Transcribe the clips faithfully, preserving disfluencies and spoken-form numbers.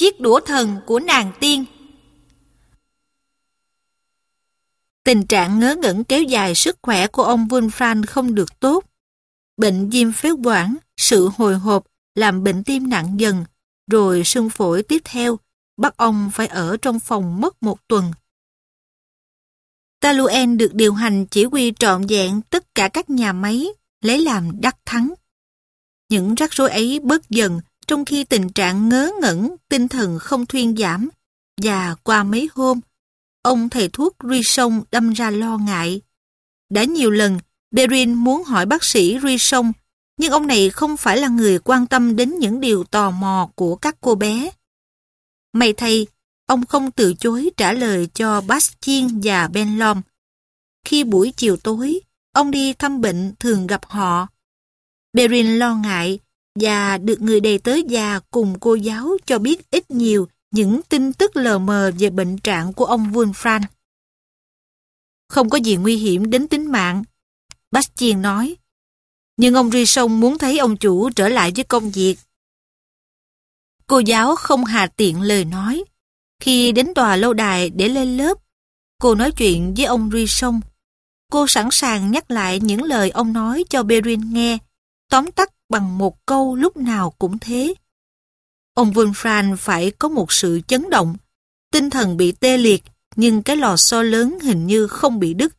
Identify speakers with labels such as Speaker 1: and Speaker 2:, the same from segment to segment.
Speaker 1: chiếc đũa thần của nàng tiên. Tình trạng ngớ ngẩn kéo dài, sức khỏe của ông Wolfram không được tốt. Bệnh viêm phế quản, sự hồi hộp làm bệnh tim nặng dần, rồi sưng phổi tiếp theo, bắt ông phải ở trong phòng mất một tuần. Taluen được điều hành chỉ huy trọn vẹn tất cả các nhà máy, lấy làm đắc thắng. Những rắc rối ấy bớt dần trong khi tình trạng ngớ ngẩn, tinh thần không thuyên giảm, và qua mấy hôm, ông thầy thuốc Rison đâm ra lo ngại. Đã nhiều lần, Perrin muốn hỏi bác sĩ Rison, nhưng ông này không phải là người quan tâm đến những điều tò mò của các cô bé. May thay, ông không từ chối trả lời cho Bastien và Benlom. Khi buổi chiều tối, ông đi thăm bệnh thường gặp họ. Perrin lo ngại và được người đầy tớ già cùng cô giáo cho biết ít nhiều những tin tức lờ mờ về bệnh trạng của ông Wolfram. Không có gì nguy hiểm đến tính mạng, Bastien nói. Nhưng ông Rison muốn thấy ông chủ trở lại với công việc. Cô giáo không hà tiện lời nói. Khi đến tòa lâu đài để lên lớp, cô nói chuyện với ông Rison. Cô sẵn sàng nhắc lại những lời ông nói cho Perrin nghe, tóm tắt bằng một câu lúc nào cũng thế. Ông Wolfram phải có một sự chấn động, tinh thần bị tê liệt, nhưng cái lò xo lớn hình như không bị đứt.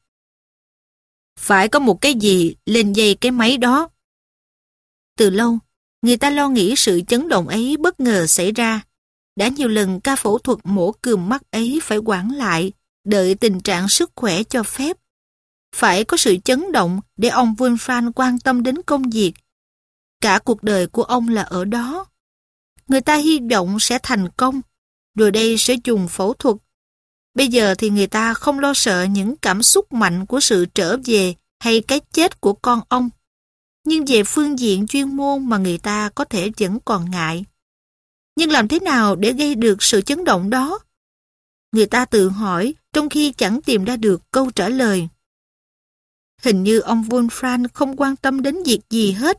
Speaker 1: Phải có một cái gì lên dây cái máy đó. Từ lâu, người ta lo nghĩ sự chấn động ấy bất ngờ xảy ra. Đã nhiều lần ca phẫu thuật mổ cườm mắt ấy phải hoãn lại, đợi tình trạng sức khỏe cho phép. Phải có sự chấn động để ông Wolfram quan tâm đến công việc. Cả cuộc đời của ông là ở đó. Người ta hy vọng sẽ thành công, rồi đây sẽ dùng phẫu thuật. Bây giờ thì người ta không lo sợ những cảm xúc mạnh của sự trở về hay cái chết của con ông. Nhưng về phương diện chuyên môn mà người ta có thể vẫn còn ngại. Nhưng làm thế nào để gây được sự chấn động đó? Người ta tự hỏi trong khi chẳng tìm ra được câu trả lời. Hình như ông Wolfram không quan tâm đến việc gì hết.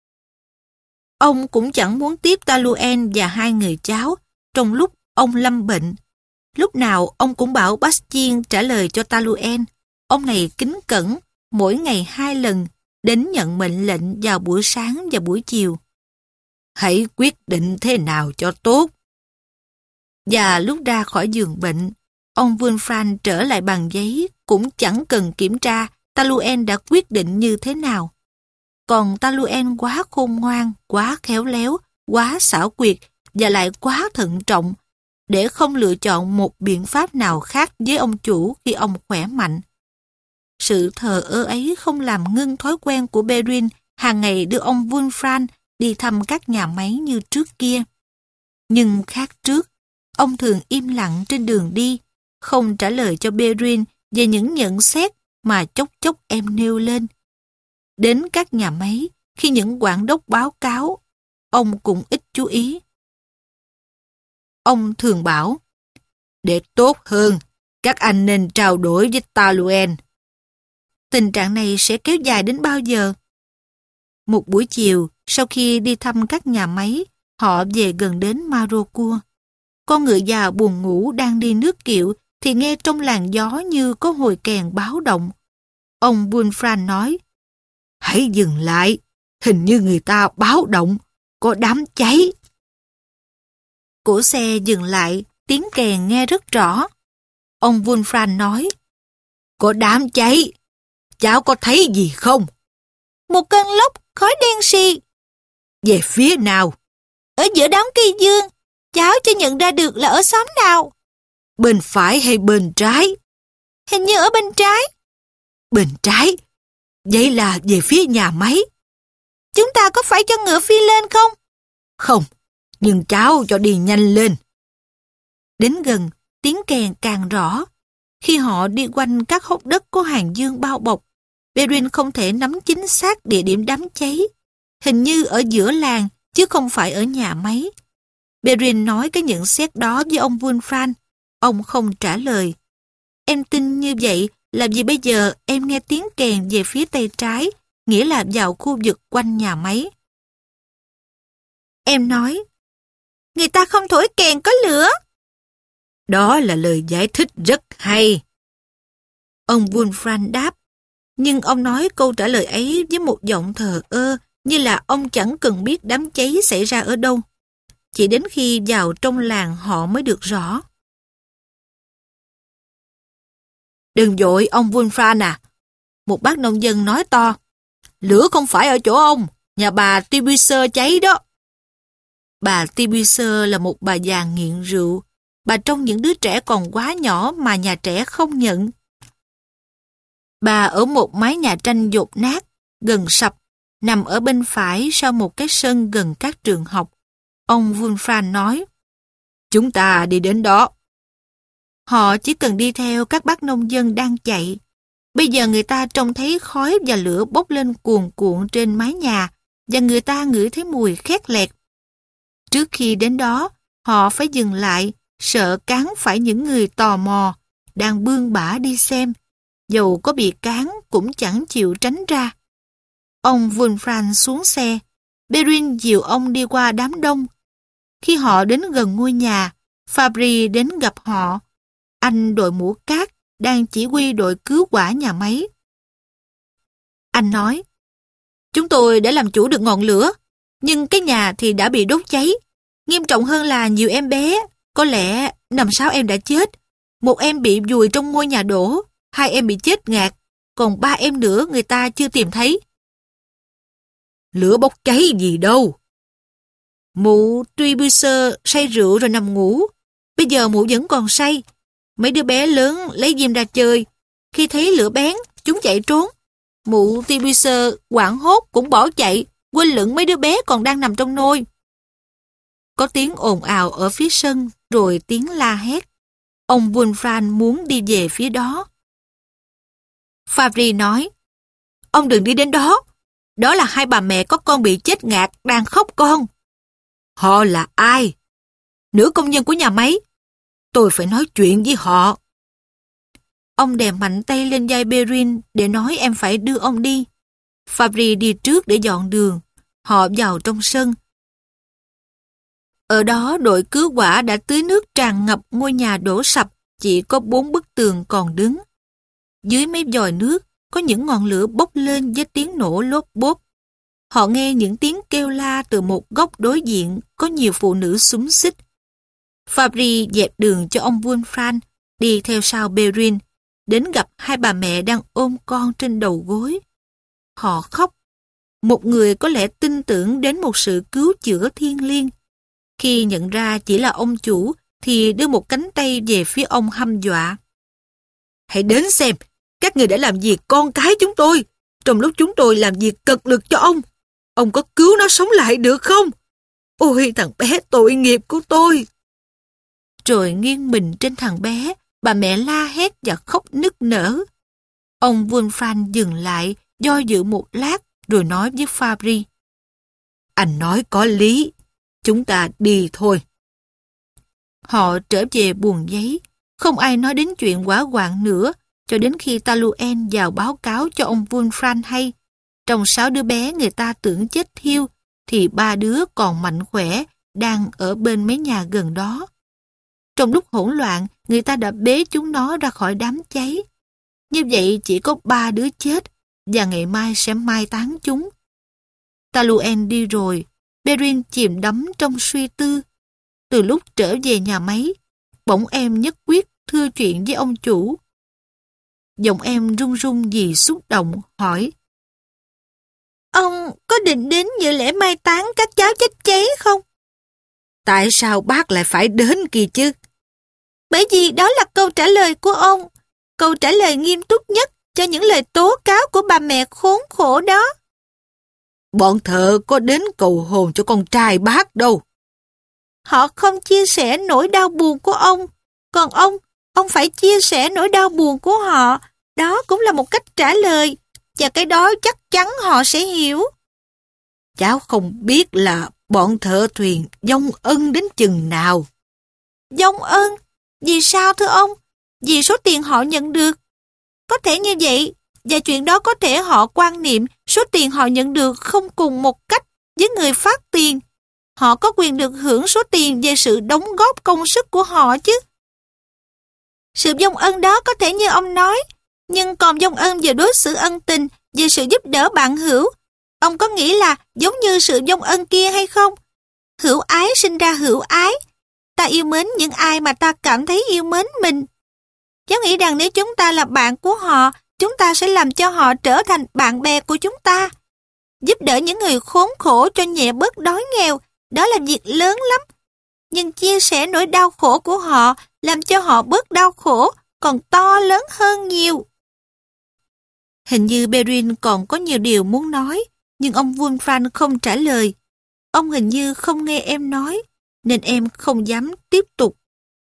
Speaker 1: Ông cũng chẳng muốn tiếp Taluen và hai người cháu trong lúc ông lâm bệnh. Lúc nào ông cũng bảo Bastien trả lời cho Taluen. Ông này kính cẩn, mỗi ngày hai lần, đến nhận mệnh lệnh vào buổi sáng và buổi chiều. Hãy quyết định thế nào cho tốt. Và lúc ra khỏi giường bệnh, ông Wolfram trở lại bằng giấy cũng chẳng cần kiểm tra Taluen đã quyết định như thế nào. Còn Taluen quá khôn ngoan, quá khéo léo, quá xảo quyệt và lại quá thận trọng để không lựa chọn một biện pháp nào khác với ông chủ khi ông khỏe mạnh. Sự thờ ơ ấy không làm ngưng thói quen của Perrin hàng ngày đưa ông Wolfram đi thăm các nhà máy như trước kia. Nhưng khác trước, ông thường im lặng trên đường đi, không trả lời cho Perrin về những nhận xét mà chốc chốc em nêu lên. Đến các nhà máy, khi những quản đốc báo cáo, ông cũng ít chú ý. Ông thường bảo, để tốt hơn, các anh nên trao đổi với Taluen. Tình trạng này sẽ kéo dài đến bao giờ? Một buổi chiều, sau khi đi thăm các nhà máy, họ về gần đến Marocua. Con ngựa già buồn ngủ đang đi nước kiệu thì nghe trong làn gió như có hồi kèn báo động. Ông Wolfram nói, hãy dừng lại, hình như người ta báo động, có đám cháy. Cổ xe dừng lại, tiếng kèn nghe rất rõ. Ông Wolfram nói, có đám cháy, cháu có thấy gì không? Một cơn lốc, khói đen xì. Về phía nào? Ở giữa đám cây dương, cháu chưa nhận ra được là ở xóm nào. Bên phải hay bên trái? Hình như ở bên trái. Bên trái? Vậy là về phía nhà máy. Chúng ta có phải cho ngựa phi lên không? Không, nhưng cháu cho đi nhanh lên. Đến gần, tiếng kèn càng rõ. Khi họ đi quanh các hốc đất có hàng dương bao bọc, Perrin không thể nắm chính xác địa điểm đám cháy. Hình như ở giữa làng, chứ không phải ở nhà máy. Perrin nói cái nhận xét đó với ông Wolfram. Ông không trả lời. Em tin như vậy là vì bây giờ em nghe tiếng kèn về phía tay trái, nghĩa là vào khu vực quanh nhà máy. Em nói, người ta không thổi kèn có lửa.
Speaker 2: Đó là lời giải thích rất hay. Ông Wulfran đáp, nhưng ông nói câu trả lời ấy với một giọng thờ ơ, như là ông chẳng cần biết đám cháy xảy ra ở đâu. Chỉ đến khi vào trong làng họ mới được rõ. Đừng vội ông Wulfran à, một bác nông dân nói to. Lửa không phải ở chỗ ông, nhà bà Tibuser cháy đó. Bà Tibuser là một bà già nghiện rượu. Bà trông những đứa trẻ còn quá nhỏ mà nhà trẻ không nhận. Bà ở một mái nhà tranh dột nát, gần sập, nằm ở bên phải sau một cái sân gần các trường học. Ông Wulfran nói, chúng ta đi đến đó. Họ chỉ cần đi theo các bác nông dân đang chạy. Bây giờ người ta trông thấy khói và lửa bốc lên cuồn cuộn trên mái nhà và người ta ngửi thấy mùi khét lẹt. Trước khi đến đó, họ phải dừng lại, sợ cán phải những người tò mò, đang bươn bả đi xem. Dầu có bị cán cũng chẳng chịu tránh ra. Ông Wulfran xuống xe, Perrin dìu ông đi qua đám đông. Khi họ đến gần ngôi nhà, Fabry đến gặp họ. Anh đội mũ cát đang chỉ huy đội cứu hỏa nhà máy. Anh nói, chúng tôi đã làm chủ được ngọn lửa, nhưng cái nhà thì đã bị đốt cháy. Nghiêm trọng hơn là nhiều em bé, có lẽ năm sáu em đã chết. Một em bị vùi trong ngôi nhà đổ, hai em bị chết ngạt, còn ba em nữa người ta chưa tìm thấy. Lửa bốc cháy gì đâu. Mụ Tibuser say rượu rồi nằm ngủ. Bây giờ mụ vẫn còn say. Mấy đứa bé lớn lấy diêm ra chơi. Khi thấy lửa bén, chúng chạy trốn. Mụ Tibuser hoảng hốt cũng bỏ chạy, quên lửng mấy đứa bé còn đang nằm trong nôi. Có tiếng ồn ào ở phía sân, rồi tiếng la hét. Ông Wulfran muốn đi về phía đó. Fabry nói, ông đừng đi đến đó. Đó là hai bà mẹ có con bị chết ngạt đang khóc con. Họ là ai? Nữ công nhân của nhà máy. Tôi phải nói chuyện với họ. Ông đè mạnh tay lên vai Perrin để nói em phải đưa ông đi. Fabry đi trước để dọn đường. Họ vào trong sân. Ở đó đội cứu hỏa đã tưới nước tràn ngập ngôi nhà đổ sập, chỉ có bốn bức tường còn đứng. Dưới mấy vòi nước có những ngọn lửa bốc lên với tiếng nổ lốp bốp. Họ nghe những tiếng kêu la từ một góc đối diện, có nhiều phụ nữ xúm xít. Fabry dẹp đường cho ông Wulfran, đi theo sau Perrin, đến gặp hai bà mẹ đang ôm con trên đầu gối. Họ khóc. Một người có lẽ tin tưởng đến một sự cứu chữa thiêng liêng. Khi nhận ra chỉ là ông chủ, thì đưa một cánh tay về phía ông hăm dọa. Hãy đến xem, các người đã làm gì con cái chúng tôi, trong lúc chúng tôi làm việc cật lực cho ông. Ông có cứu nó sống lại được không? Ôi thằng bé tội nghiệp của tôi. Rồi nghiêng mình trên thằng bé, bà mẹ la hét và khóc nức nở. Ông Wulfran dừng lại, do dự một lát, rồi nói với Fabry. Anh nói có lý, chúng ta đi thôi. Họ trở về buồng giấy, không ai nói đến chuyện hỏa hoạn nữa, cho đến khi Taluen vào báo cáo cho ông Wulfran hay. Trong sáu đứa bé người ta tưởng chết thiêu, thì ba đứa còn mạnh khỏe, đang ở bên mấy nhà gần đó. Trong lúc hỗn loạn, người ta đã bế chúng nó ra khỏi đám cháy. Như vậy chỉ có ba đứa chết, và ngày mai sẽ mai táng chúng. Taluen đi rồi, Perrin chìm đắm trong suy tư. Từ lúc trở về nhà máy, bỗng em nhất quyết thưa chuyện với ông chủ. Giọng em run run vì xúc động, hỏi. Ông có định đến dự lễ mai táng các cháu chết cháy không? Tại sao bác lại phải đến kỳ chứ? Bởi vì đó là câu trả lời của ông. Câu trả lời nghiêm túc nhất cho những lời tố cáo của bà mẹ khốn khổ đó. Bọn thợ có đến cầu hồn cho con trai bác đâu. Họ không chia sẻ nỗi đau buồn của ông. Còn ông, ông phải chia sẻ nỗi đau buồn của họ. Đó cũng là một cách trả lời. Và cái đó chắc chắn họ sẽ hiểu. Cháu không biết là bọn thợ thuyền vong ân đến chừng nào. Vong ân? Vì sao thưa ông? Vì số tiền họ nhận được. Có thể như vậy, và chuyện đó có thể họ quan niệm số tiền họ nhận được không cùng một cách với người phát tiền.
Speaker 1: họ có quyền được hưởng số tiền về sự đóng góp công sức của họ chứ. Sự vong ân đó có thể như ông nói, nhưng còn vong ân về đối xử ân tình, về sự giúp đỡ bạn hữu. Ông có nghĩ là giống như sự vong ân kia hay không? Hữu ái sinh ra hữu ái. Ta yêu mến những ai mà ta cảm thấy yêu mến mình. Cháu nghĩ rằng nếu chúng ta là bạn của họ, chúng ta sẽ làm cho họ trở thành bạn bè của chúng ta. Giúp đỡ những người khốn khổ cho nhẹ bớt đói nghèo, đó là việc lớn lắm. Nhưng chia sẻ nỗi đau khổ của họ, làm cho họ bớt đau khổ, còn to lớn hơn nhiều. Hình như Perrin còn có nhiều điều muốn nói, nhưng ông Wolfram không trả lời. Ông hình như không nghe em nói, nên em không dám tiếp tục.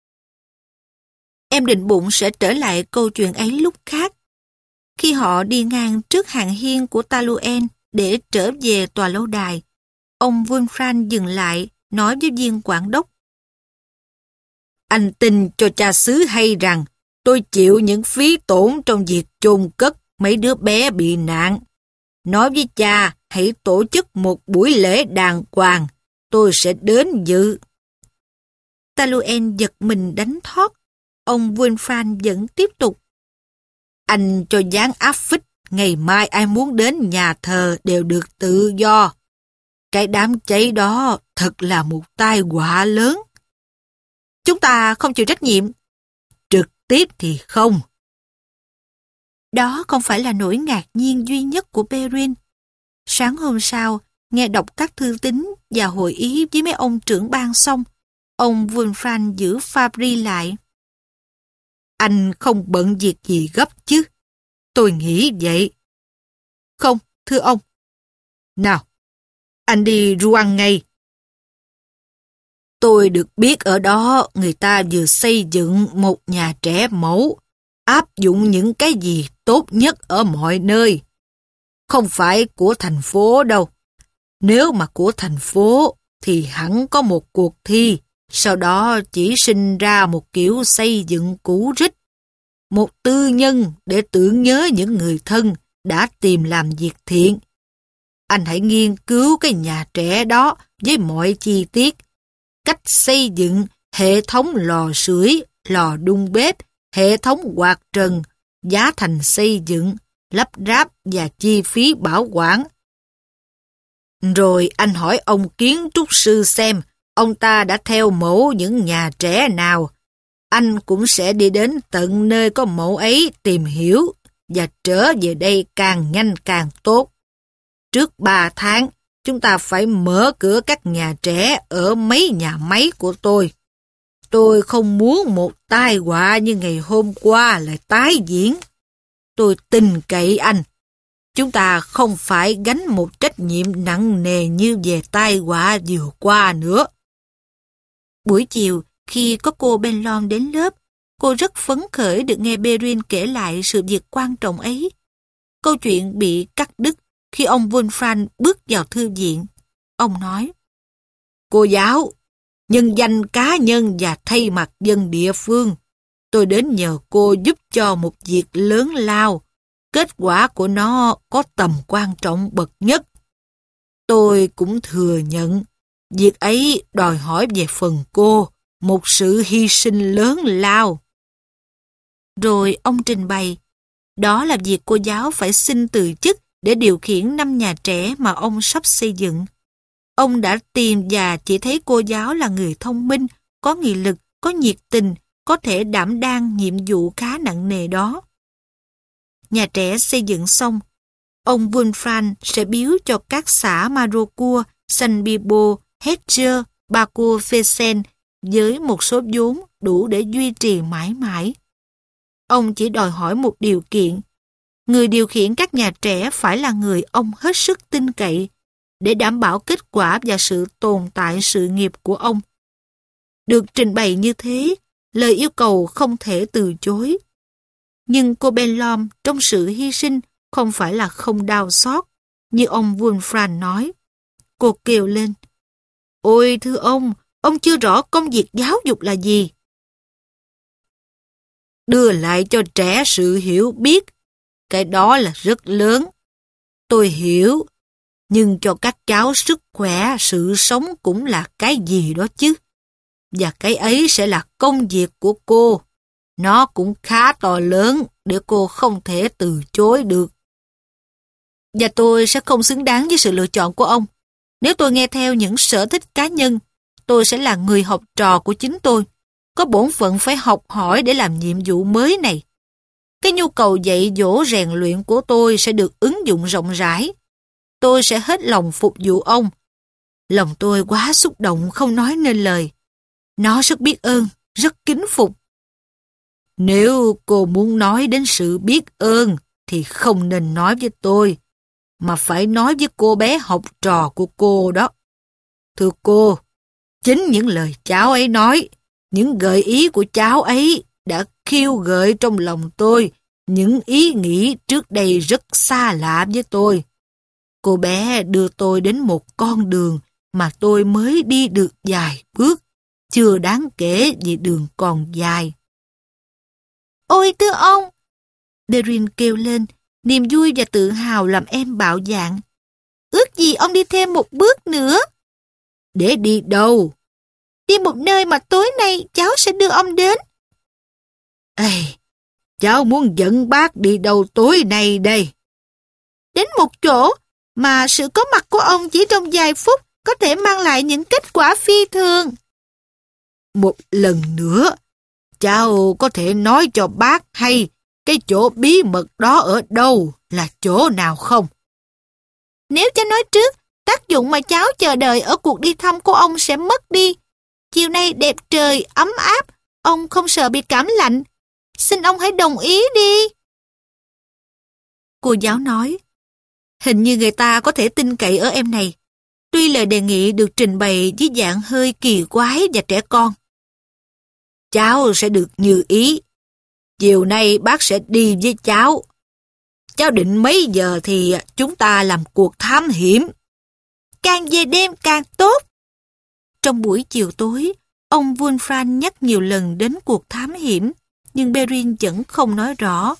Speaker 1: Em định bụng sẽ trở lại câu chuyện ấy lúc khác. Khi họ đi ngang trước hàng hiên của Taluen để trở về tòa lâu đài, ông Wolfram dừng lại, nói với viên quản đốc. Anh tin cho cha xứ hay rằng tôi chịu những phí tổn trong việc chôn cất mấy đứa bé bị nạn. Nói với cha hãy tổ chức một buổi lễ đàng hoàng, tôi sẽ đến dự. Taluen giật mình đánh thoát. Ông Wolfram vẫn tiếp tục. Anh cho gián áp phích, ngày mai ai muốn đến nhà thờ đều được tự do. Cái đám cháy đó thật là một tai họa lớn. Chúng ta không chịu trách nhiệm. Trực tiếp thì không. Đó không phải là nỗi ngạc nhiên duy nhất của Perrin. Sáng hôm sau, nghe đọc các thư tín và hội ý với mấy ông trưởng ban xong, ông Wolfram giữ Fabry lại. Anh không bận việc gì gấp chứ? Tôi nghĩ vậy. Không, thưa ông. Nào, anh đi Rouen ngay. Tôi được biết ở đó người ta vừa xây dựng một nhà trẻ mẫu, áp dụng những cái gì tốt nhất ở mọi nơi. Không phải của thành phố đâu. Nếu mà của thành phố thì hẳn có một cuộc thi, sau đó chỉ sinh ra một kiểu xây dựng cũ rích. Một tư nhân để tưởng nhớ những người thân đã tìm làm việc thiện. Anh hãy nghiên cứu cái nhà trẻ đó với mọi chi tiết. Cách xây dựng, hệ thống lò sưởi, lò đun bếp, hệ thống quạt trần, giá thành xây dựng, lắp ráp và chi phí bảo quản. Rồi anh hỏi ông kiến trúc sư xem ông ta đã theo mẫu những nhà trẻ nào. Anh cũng sẽ đi đến tận nơi có mẫu ấy tìm hiểu và trở về đây càng nhanh càng tốt. Trước ba tháng, chúng ta phải mở cửa các nhà trẻ ở mấy nhà máy của tôi. Tôi không muốn một tai họa như ngày hôm qua lại tái diễn. Tôi tin cậy anh. Chúng ta không phải gánh một trách nhiệm nặng nề như về tai họa vừa qua nữa. Buổi chiều, khi có cô Benlon đến lớp, cô rất phấn khởi được nghe Perrin kể lại sự việc quan trọng ấy. Câu chuyện bị cắt đứt khi ông Wolfram bước vào thư viện. Ông nói, cô giáo, nhân danh cá nhân và thay mặt dân địa phương, tôi đến nhờ cô giúp cho một việc lớn lao. Kết quả của nó có tầm quan trọng bậc nhất. Tôi cũng thừa nhận, việc ấy đòi hỏi về phần cô một sự hy sinh lớn lao. Rồi ông trình bày, đó là việc cô giáo phải xin từ chức để điều khiển năm nhà trẻ mà ông sắp xây dựng. Ông đã tìm và chỉ thấy cô giáo là người thông minh, có nghị lực, có nhiệt tình, có thể đảm đang nhiệm vụ khá nặng nề đó. Nhà trẻ xây dựng xong, ông Wolfram sẽ biếu cho các xã Marocourt, San Bibo, Hedger, Baco Fesen với một số vốn đủ để duy trì mãi mãi. Ông chỉ đòi hỏi một điều kiện. Người điều khiển các nhà trẻ phải là người ông hết sức tin cậy để đảm bảo kết quả và sự tồn tại sự nghiệp của ông. Được trình bày như thế, lời yêu cầu không thể từ chối. Nhưng cô Benlon trong sự hy sinh không phải là không đau xót, như ông Wolfram nói. Cô kêu lên, ôi thưa ông, ông chưa rõ công việc giáo dục là gì. Đưa lại cho trẻ sự hiểu biết, cái đó là rất lớn. Tôi hiểu, nhưng cho các cháu sức khỏe, sự sống cũng là cái gì đó chứ. Và cái ấy sẽ là công việc của cô. Nó cũng khá to lớn để cô không thể từ chối được. Và tôi sẽ không xứng đáng với sự lựa chọn của ông. Nếu tôi nghe theo những sở thích cá nhân, tôi sẽ là người học trò của chính tôi, có bổn phận phải học hỏi để làm nhiệm vụ mới này. Cái nhu cầu dạy dỗ rèn luyện của tôi sẽ được ứng dụng rộng rãi. Tôi sẽ hết lòng phục vụ ông. Lòng tôi quá xúc động không nói nên lời. Nó rất biết ơn, rất kính phục. Nếu cô muốn nói đến sự biết ơn thì không nên nói với tôi, mà phải nói với cô bé học trò của cô đó. Thưa cô, chính những lời cháu ấy nói, những gợi ý của cháu ấy đã khiêu gợi trong lòng tôi những ý nghĩ trước đây rất xa lạ với tôi. Cô bé đưa tôi đến một con đường mà tôi mới đi được vài bước, chưa đáng kể vì đường còn dài.
Speaker 2: Ôi thưa ông! Darin kêu lên, niềm vui và tự hào làm em bạo dạn. Ước gì ông đi thêm một bước nữa.
Speaker 1: Để đi đâu?
Speaker 2: Đi một nơi mà tối nay cháu sẽ đưa ông đến.
Speaker 1: Ê, cháu muốn dẫn bác đi đâu tối nay đây?
Speaker 2: Đến một chỗ mà sự có mặt của ông chỉ trong vài phút có thể mang lại những kết quả phi thường.
Speaker 1: Một lần nữa, cháu có thể nói cho bác hay cái chỗ bí mật đó ở đâu là chỗ nào không?
Speaker 2: Nếu cháu nói trước, tác dụng mà cháu chờ đợi ở cuộc đi thăm của ông sẽ mất đi. Chiều nay đẹp trời, ấm áp, ông không sợ bị cảm lạnh. Xin ông hãy đồng ý đi.
Speaker 1: Cô giáo nói, hình như người ta có thể tin cậy ở em này. Tuy lời đề nghị được trình bày với dạng hơi kỳ quái và trẻ con. Cháu sẽ được như ý. Chiều nay bác sẽ đi với cháu. Cháu định mấy giờ thì chúng ta làm cuộc thám hiểm?
Speaker 2: Càng về đêm càng tốt.
Speaker 1: Trong buổi chiều tối, ông Wolfram nhắc nhiều lần đến cuộc thám hiểm, nhưng Perrin vẫn không nói rõ.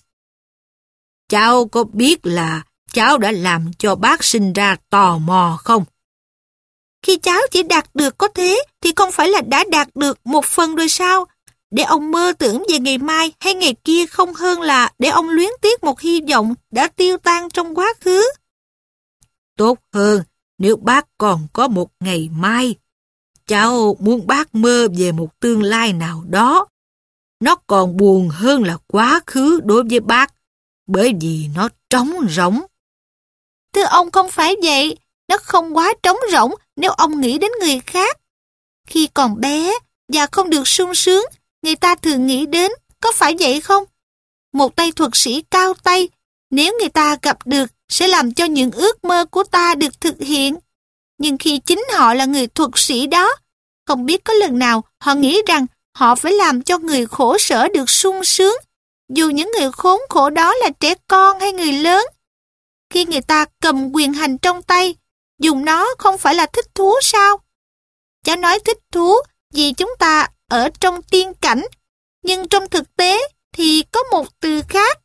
Speaker 1: Cháu có biết là cháu đã làm cho bác sinh ra tò mò không?
Speaker 2: Khi cháu chỉ đạt được có thế thì không phải là đã đạt được một phần rồi sao? Để ông mơ tưởng về ngày mai hay ngày kia không hơn là để ông luyến tiếc một hy vọng đã tiêu tan trong quá khứ.
Speaker 1: Tốt hơn nếu bác còn có một ngày mai. Cháu muốn bác mơ về một tương lai nào đó. Nó còn buồn hơn là quá khứ đối với bác, bởi vì nó trống rỗng.
Speaker 2: Thưa ông, không phải vậy. Nó không quá trống rỗng nếu ông nghĩ đến người khác. Khi còn bé và không được sung sướng, người ta thường nghĩ đến, có phải vậy không? Một tay thuật sĩ cao tay, nếu người ta gặp được, sẽ làm cho những ước mơ của ta được thực hiện. Nhưng khi chính họ là người thuật sĩ đó, không biết có lần nào họ nghĩ rằng họ phải làm cho người khổ sở được sung sướng, dù những người khốn khổ đó là trẻ con hay người lớn. Khi người ta cầm quyền hành trong tay, dùng nó không phải là thích thú sao? Cháu nói thích thú vì chúng ta ở trong tiên cảnh, nhưng trong thực tế thì có một từ khác.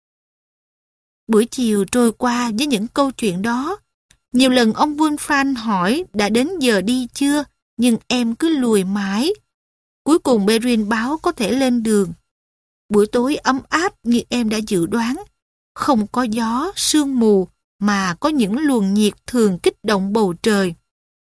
Speaker 1: Buổi chiều trôi qua với những câu chuyện đó. Nhiều lần ông Wolfram hỏi đã đến giờ đi chưa, nhưng em cứ lùi mãi. Cuối cùng Perrin báo có thể lên đường. Buổi tối ấm áp như em đã dự đoán. Không có gió, sương mù, mà có những luồng nhiệt thường kích động bầu trời.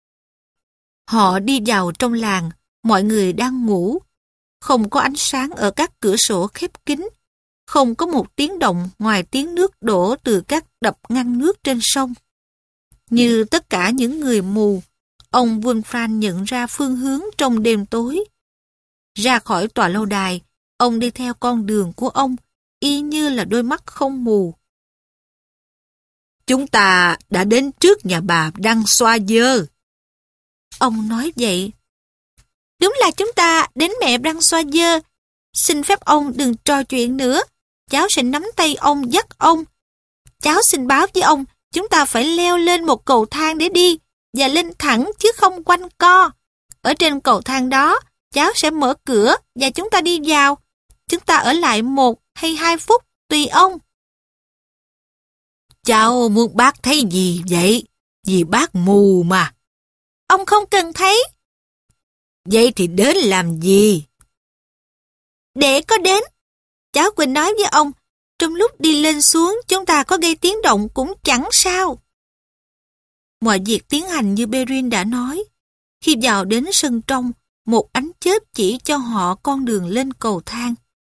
Speaker 1: Họ đi vào trong làng, mọi người đang ngủ. Không có ánh sáng ở các cửa sổ khép kín. Không có một tiếng động ngoài tiếng nước đổ từ các đập ngăn nước trên sông. Như tất cả những người mù, ông Wolfram nhận ra phương hướng trong đêm tối. Ra khỏi tòa lâu đài, ông đi theo con đường của ông, y như là đôi mắt không mù. Chúng ta đã đến trước nhà bà đang xoa dơ.
Speaker 2: Ông nói vậy. Đúng là chúng ta đến mẹ đang xoa dơ. Xin phép ông đừng trò chuyện nữa. Cháu sẽ nắm tay ông dắt ông. Cháu xin báo với ông, chúng ta phải leo lên một cầu thang để đi, và lên thẳng chứ không quanh co. Ở trên cầu thang đó, cháu sẽ mở cửa và chúng ta đi vào. Chúng ta ở lại một hay hai phút, tùy ông.
Speaker 1: Cháu muốn bác thấy gì vậy?
Speaker 2: Vì bác mù mà.
Speaker 1: Ông không cần thấy.
Speaker 2: Vậy thì đến làm gì?
Speaker 1: Để có đến. Cháu Quỳnh nói với ông, trong lúc đi lên xuống chúng ta có gây tiếng động cũng chẳng sao.
Speaker 2: Mọi việc tiến hành như Perrin đã nói. Khi vào đến sân trong, một ánh chớp chỉ cho họ con đường lên cầu thang.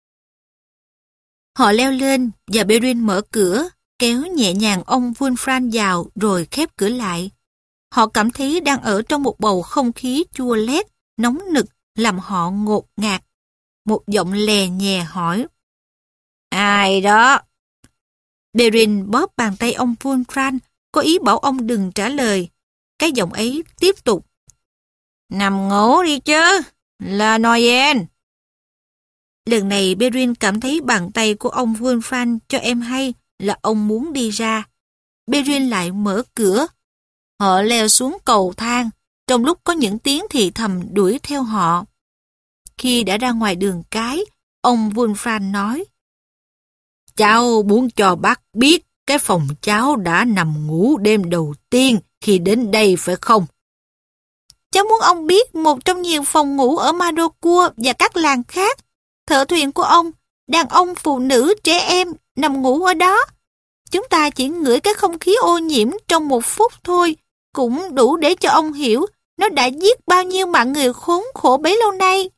Speaker 2: Họ leo lên và Perrin mở cửa, kéo nhẹ nhàng ông Wolfram vào rồi khép cửa lại. Họ cảm thấy đang ở trong một bầu không khí chua lét, nóng nực, làm họ ngột ngạt. Một giọng lè nhè hỏi: Ai đó? Perrin bóp bàn tay ông Wolfram, có ý bảo ông đừng trả lời. Cái giọng ấy tiếp tục: Nằm ngủ đi chứ, là Noel. Lần này Perrin cảm thấy bàn tay của ông Wolfram cho em hay là ông muốn đi ra. Perrin lại mở cửa. Họ leo xuống cầu thang, trong lúc có những tiếng thì thầm đuổi theo họ. Khi đã ra ngoài đường cái, ông Wolfram nói: Cháu muốn cho bác biết cái phòng cháu đã nằm ngủ đêm đầu tiên khi đến đây phải không?
Speaker 1: Cháu muốn ông biết một trong nhiều phòng ngủ ở Madripoor và các làng khác. Thợ thuyền của ông, đàn ông, phụ nữ, trẻ em nằm ngủ ở đó. Chúng ta chỉ ngửi cái không khí ô nhiễm trong một phút thôi, cũng đủ để cho ông hiểu nó đã giết bao nhiêu mạng người khốn khổ bấy lâu nay.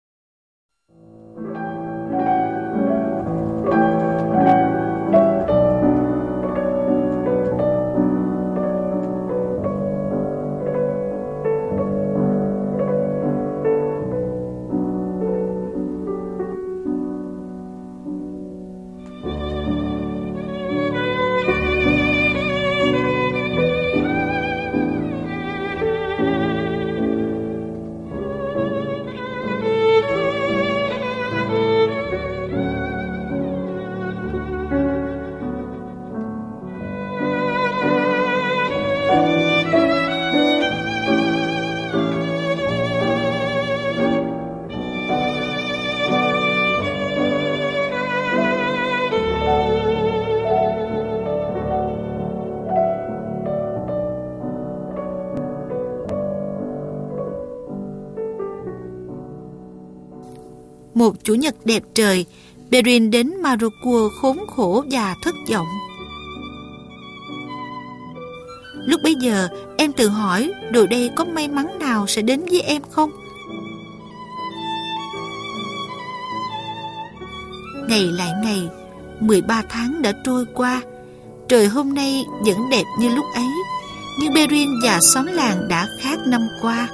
Speaker 2: Một chủ nhật đẹp trời, Perrin đến Madripoor khốn khổ và thất vọng. Lúc bấy giờ, em tự hỏi rồi đây có may mắn nào sẽ đến với em không? Ngày lại ngày, mười ba tháng đã trôi qua. Trời hôm nay vẫn đẹp như lúc ấy, nhưng Perrin và xóm làng đã khác năm qua.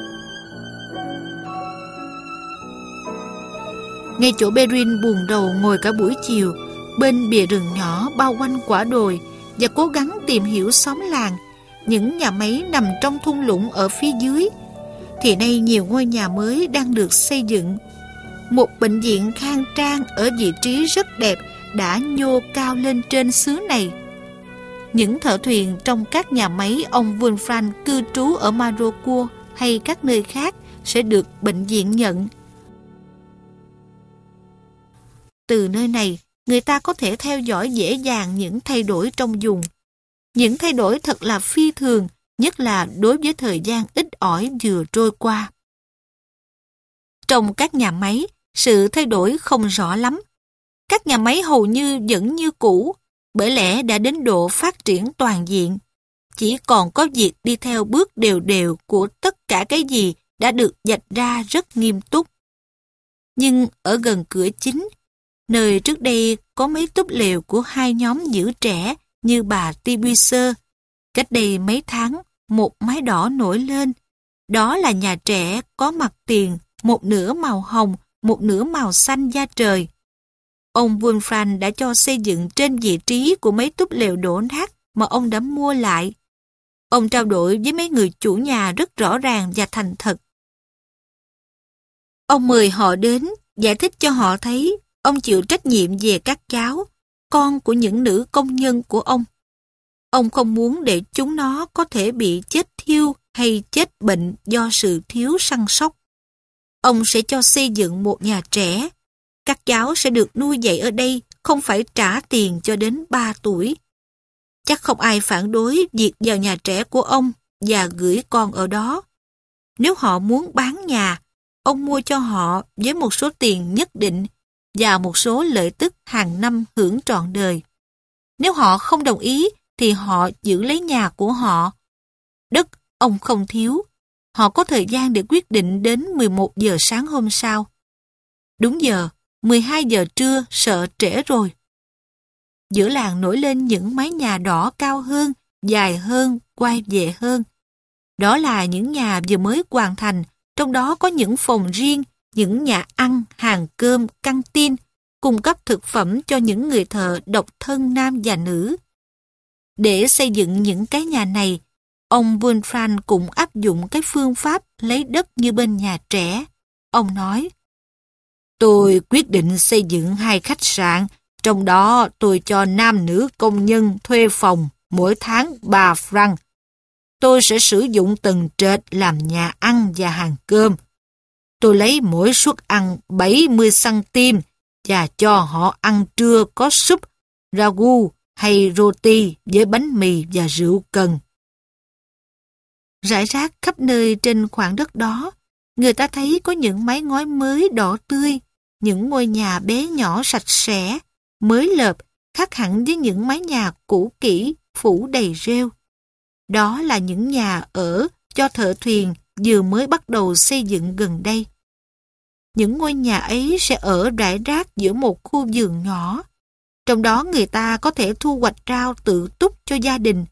Speaker 2: Ngay chỗ Perrin buồn rầu ngồi cả buổi chiều, bên bìa rừng nhỏ bao quanh quả đồi và cố gắng tìm hiểu xóm làng, những nhà máy nằm trong thung lũng ở phía dưới, thì nay nhiều ngôi nhà mới đang được xây dựng. Một bệnh viện khang trang ở vị trí rất đẹp đã nhô cao lên trên xứ này. Những thợ thuyền trong các nhà máy ông Wolfram cư trú ở Madripoor hay các nơi khác sẽ được bệnh viện nhận. Từ nơi này, người ta có thể theo dõi dễ dàng những thay đổi trong vùng. Những thay đổi thật là phi thường, nhất là đối với thời gian ít ỏi vừa trôi qua. Trong các nhà máy, sự thay đổi không rõ lắm. Các nhà máy hầu như vẫn như cũ, bởi lẽ đã đến độ phát triển toàn diện. Chỉ còn có việc đi theo bước đều đều của tất cả cái gì đã được vạch ra rất nghiêm túc. Nhưng ở gần cửa chính, nơi trước đây có mấy túp lều của hai nhóm giữ trẻ như bà Tibuser, cách đây mấy tháng, một mái đỏ nổi lên. Đó là nhà trẻ có mặt tiền, một nửa màu hồng, một nửa màu xanh da trời. Ông Wolfram đã cho xây dựng trên vị trí của mấy túp lều đổ nát mà ông đã mua lại. Ông trao đổi với mấy người chủ nhà rất rõ ràng và thành thật. Ông mời họ đến, giải thích cho họ thấy ông chịu trách nhiệm về các cháu, con của những nữ công nhân của ông. Ông không muốn để chúng nó có thể bị chết thiêu hay chết bệnh do sự thiếu săn sóc. Ông sẽ cho xây dựng một nhà trẻ. Các cháu sẽ được nuôi dạy ở đây, không phải trả tiền cho đến ba tuổi. Chắc không ai phản đối việc vào nhà trẻ của ông và gửi con ở đó. Nếu họ muốn bán nhà, ông mua cho họ với một số tiền nhất định và một số lợi tức hàng năm hưởng trọn đời. Nếu họ không đồng ý, thì họ giữ lấy nhà của họ. Đất ông không thiếu. Họ có thời gian để quyết định đến mười một giờ sáng hôm sau. Đúng giờ, mười hai giờ trưa sợ trễ rồi. Giữa làng nổi lên những mái nhà đỏ cao hơn, dài hơn, quay về hơn. Đó là những nhà vừa mới hoàn thành, trong đó có những phòng riêng, những nhà ăn, hàng cơm, căng tin, cung cấp thực phẩm cho những người thợ độc thân nam và nữ. Để xây dựng những cái nhà này, ông Wolfram cũng áp dụng cái phương pháp lấy đất như bên nhà trẻ. Ông nói, tôi quyết định xây dựng hai khách sạn, trong đó tôi cho nam nữ công nhân thuê phòng mỗi tháng ba franc. Tôi sẽ sử dụng tầng trệt làm nhà ăn và hàng cơm. Tôi lấy mỗi suất ăn bảy mươi xăng-ti-mét và cho họ ăn trưa có súp, ragu hay roti với bánh mì và rượu cần. Rải rác khắp nơi trên khoảng đất đó, người ta thấy có những mái ngói mới đỏ tươi, những ngôi nhà bé nhỏ sạch sẽ, mới lợp, khác hẳn với những mái nhà cũ kỹ, phủ đầy rêu. Đó là những nhà ở cho thợ thuyền vừa mới bắt đầu xây dựng gần đây. Những ngôi nhà ấy sẽ ở rải rác giữa một khu vườn nhỏ. Trong đó người ta có thể thu hoạch rau tự túc cho gia đình.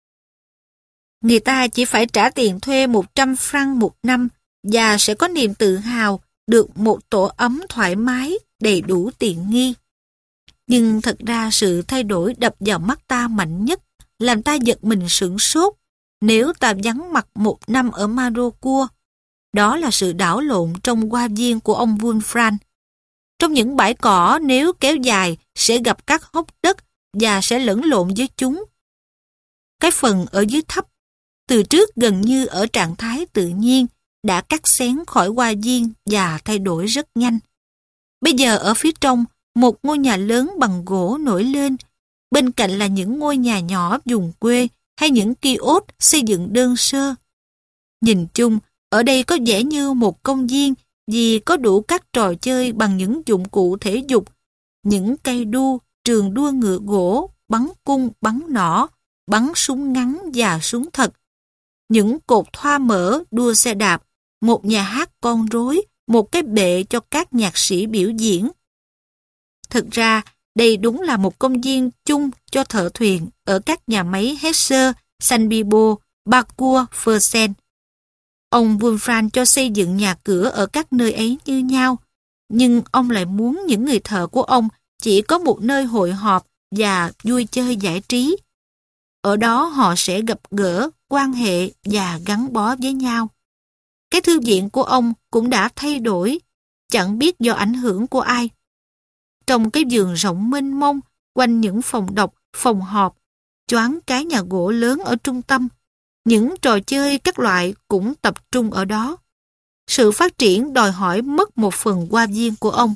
Speaker 2: Người ta chỉ phải trả tiền thuê một trăm franc một năm và sẽ có niềm tự hào được một tổ ấm thoải mái, đầy đủ tiện nghi. Nhưng thật ra sự thay đổi đập vào mắt ta mạnh nhất, làm ta giật mình sửng sốt nếu ta vắng mặt một năm ở Marocourt. Đó là sự đảo lộn trong hoa viên của ông Wolfram. Trong những bãi cỏ nếu kéo dài sẽ gặp các hốc đất và sẽ lẫn lộn với chúng. Cái phần ở dưới thấp, từ trước gần như ở trạng thái tự nhiên, đã cắt xén khỏi hoa viên và thay đổi rất nhanh. Bây giờ ở phía trong, một ngôi nhà lớn bằng gỗ nổi lên, bên cạnh là những ngôi nhà nhỏ vùng quê hay những kiosk xây dựng đơn sơ. Nhìn chung, ở đây có vẻ như một công viên vì có đủ các trò chơi bằng những dụng cụ thể dục, những cây đu, trường đua ngựa gỗ, bắn cung, bắn nỏ, bắn súng ngắn và súng thật, những cột thoa mỡ đua xe đạp, một nhà hát con rối, một cái bệ cho các nhạc sĩ biểu diễn. Thực ra, đây đúng là một công viên chung cho thợ thuyền ở các nhà máy Hesser, Sanbibo, Bacour, Fersen. Ông Wolfram cho xây dựng nhà cửa ở các nơi ấy như nhau, nhưng ông lại muốn những người thợ của ông chỉ có một nơi hội họp và vui chơi giải trí. Ở đó họ sẽ gặp gỡ, quan hệ và gắn bó với nhau. Cái thư viện của ông cũng đã thay đổi, chẳng biết do ảnh hưởng của ai. Trong cái vườn rộng mênh mông, quanh những phòng đọc, phòng họp, choáng cái nhà gỗ lớn ở trung tâm, những trò chơi các loại cũng tập trung ở đó. Sự phát triển đòi hỏi mất một phần hoa viên của ông.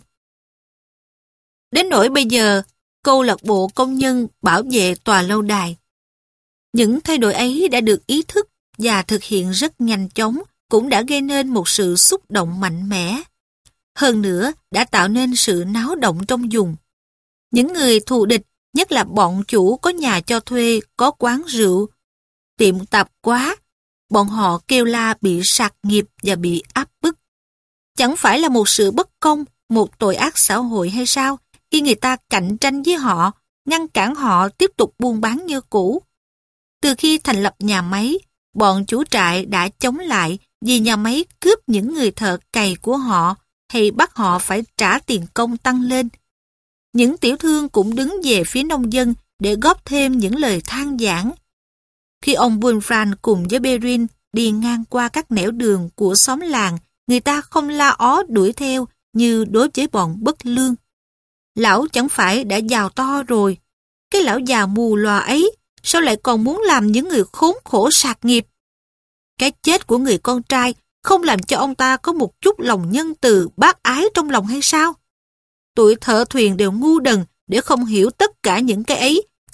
Speaker 2: Đến nỗi bây giờ, câu lạc bộ công nhân bảo vệ tòa lâu đài. Những thay đổi ấy đã được ý thức và thực hiện rất nhanh chóng, cũng đã gây nên một sự xúc động mạnh mẽ. Hơn nữa, đã tạo nên sự náo động trong vùng. Những người thù địch, nhất là bọn chủ có nhà cho thuê, có quán rượu, tiệm tạp hóa, bọn họ kêu la bị sạc nghiệp và bị áp bức. Chẳng phải là một sự bất công, một tội ác xã hội hay sao, khi người ta cạnh tranh với họ, ngăn cản họ tiếp tục buôn bán như cũ. Từ khi thành lập nhà máy, bọn chủ trại đã chống lại vì nhà máy cướp những người thợ cày của họ hay bắt họ phải trả tiền công tăng lên. Những tiểu thương cũng đứng về phía nông dân để góp thêm những lời than vãn. Khi ông Wolfram cùng với Berin đi ngang qua các nẻo đường của xóm làng, người ta không la ó đuổi theo như đối với bọn bất lương. Lão chẳng phải đã giàu to rồi, cái lão già mù lòa ấy sao lại còn muốn làm những người khốn khổ sạc nghiệp? Cái chết của người con trai không làm cho ông ta có một chút lòng nhân từ bác ái trong lòng hay sao? Tụi thợ thuyền đều ngu đần để không hiểu tất cả những cái ấy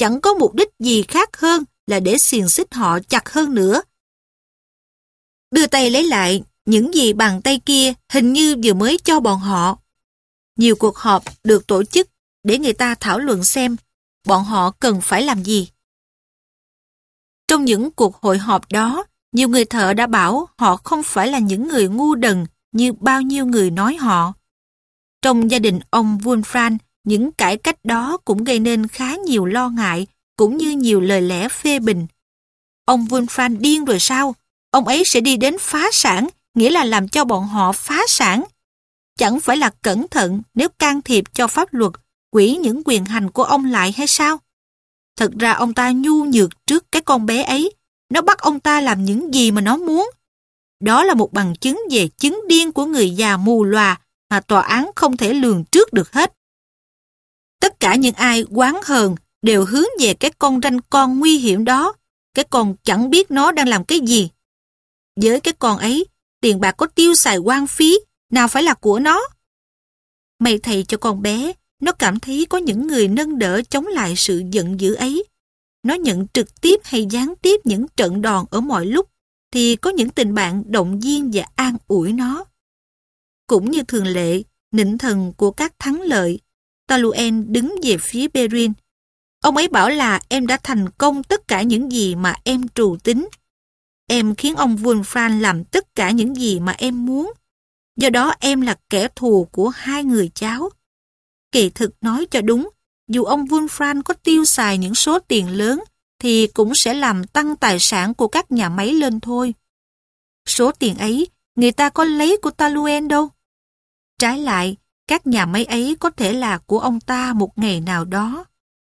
Speaker 1: chẳng có mục đích gì khác hơn là để xiềng xích họ chặt hơn nữa. Đưa tay lấy lại những gì bàn tay kia hình như vừa mới cho bọn họ. Nhiều cuộc họp được tổ chức để người ta thảo luận xem bọn họ cần phải làm gì. Trong những cuộc hội họp đó, nhiều người thợ đã bảo họ không phải là những người ngu đần như bao nhiêu người nói họ. Trong gia đình ông Wolfram, những cải cách đó cũng gây nên khá nhiều lo ngại, cũng như nhiều lời lẽ phê bình. Ông Wolfram điên rồi sao? Ông ấy sẽ đi đến phá sản, nghĩa là làm cho bọn họ phá sản. Chẳng phải là cẩn thận nếu can thiệp cho pháp luật, quỷ những quyền hành của ông lại hay sao? Thật ra ông ta nhu nhược trước cái con bé ấy, nó bắt ông ta làm những gì mà nó muốn. Đó là một bằng chứng về chứng điên của người già mù lòa mà tòa án không thể lường trước được hết. Tất cả những ai oán hờn đều hướng về cái con ranh con nguy hiểm đó, cái con chẳng biết nó đang làm cái gì. Với cái con ấy, tiền bạc có tiêu xài hoang phí, nào phải là của nó. May thầy cho con bé, nó cảm thấy có những người nâng đỡ chống lại sự giận dữ ấy. Nó nhận trực tiếp hay gián tiếp những trận đòn ở mọi lúc, thì có những tình bạn động viên và an ủi nó. Cũng như thường lệ, nịnh thần của các thắng lợi, Taluen đứng về phía Perrin. Ông ấy bảo là em đã thành công tất cả những gì mà em trù tính. Em khiến ông Wolfram làm tất cả những gì mà em muốn. Do đó em là kẻ thù của hai người cháu. Kỳ thực nói cho đúng, dù ông Wolfram có tiêu xài những số tiền lớn, thì cũng sẽ làm tăng tài sản của các nhà máy lên thôi. Số tiền ấy, người ta có lấy của Taluen đâu. Trái lại, các nhà máy ấy có thể là của ông ta một ngày nào đó.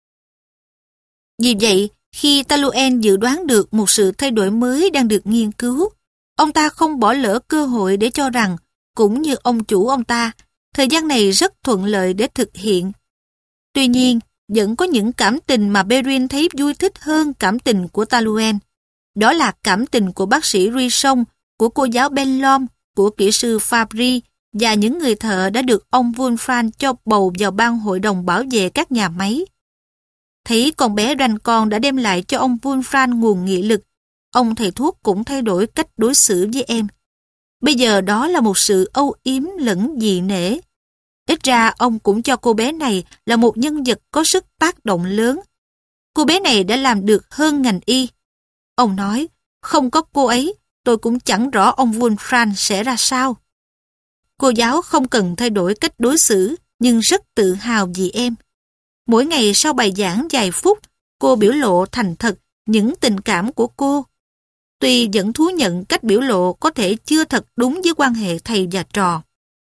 Speaker 1: Vì vậy, khi Taluen dự đoán được một sự thay đổi mới đang được nghiên cứu, ông ta không bỏ lỡ cơ hội để cho rằng, cũng như ông chủ ông ta, thời gian này rất thuận lợi để thực hiện. Tuy nhiên, vẫn có những cảm tình mà Perrin thấy vui thích hơn cảm tình của Taluen. Đó là cảm tình của bác sĩ Risson, của cô giáo Bellom, của kỹ sư Fabry và những người thợ đã được ông Wolfram cho bầu vào ban hội đồng bảo vệ các nhà máy. Thấy con bé ranh con đã đem lại cho ông Wolfram nguồn nghị lực, ông thầy thuốc cũng thay đổi cách đối xử với em. Bây giờ đó là một sự âu yếm lẫn dị nể. Ít ra ông cũng cho cô bé này là một nhân vật có sức tác động lớn. Cô bé này đã làm được hơn ngành y. Ông nói, không có cô ấy, tôi cũng chẳng rõ ông Wolfram sẽ ra sao. Cô giáo không cần thay đổi cách đối xử, nhưng rất tự hào vì em. Mỗi ngày sau bài giảng vài phút, cô biểu lộ thành thật những tình cảm của cô. Tuy vẫn thú nhận cách biểu lộ có thể chưa thật đúng với quan hệ thầy và trò.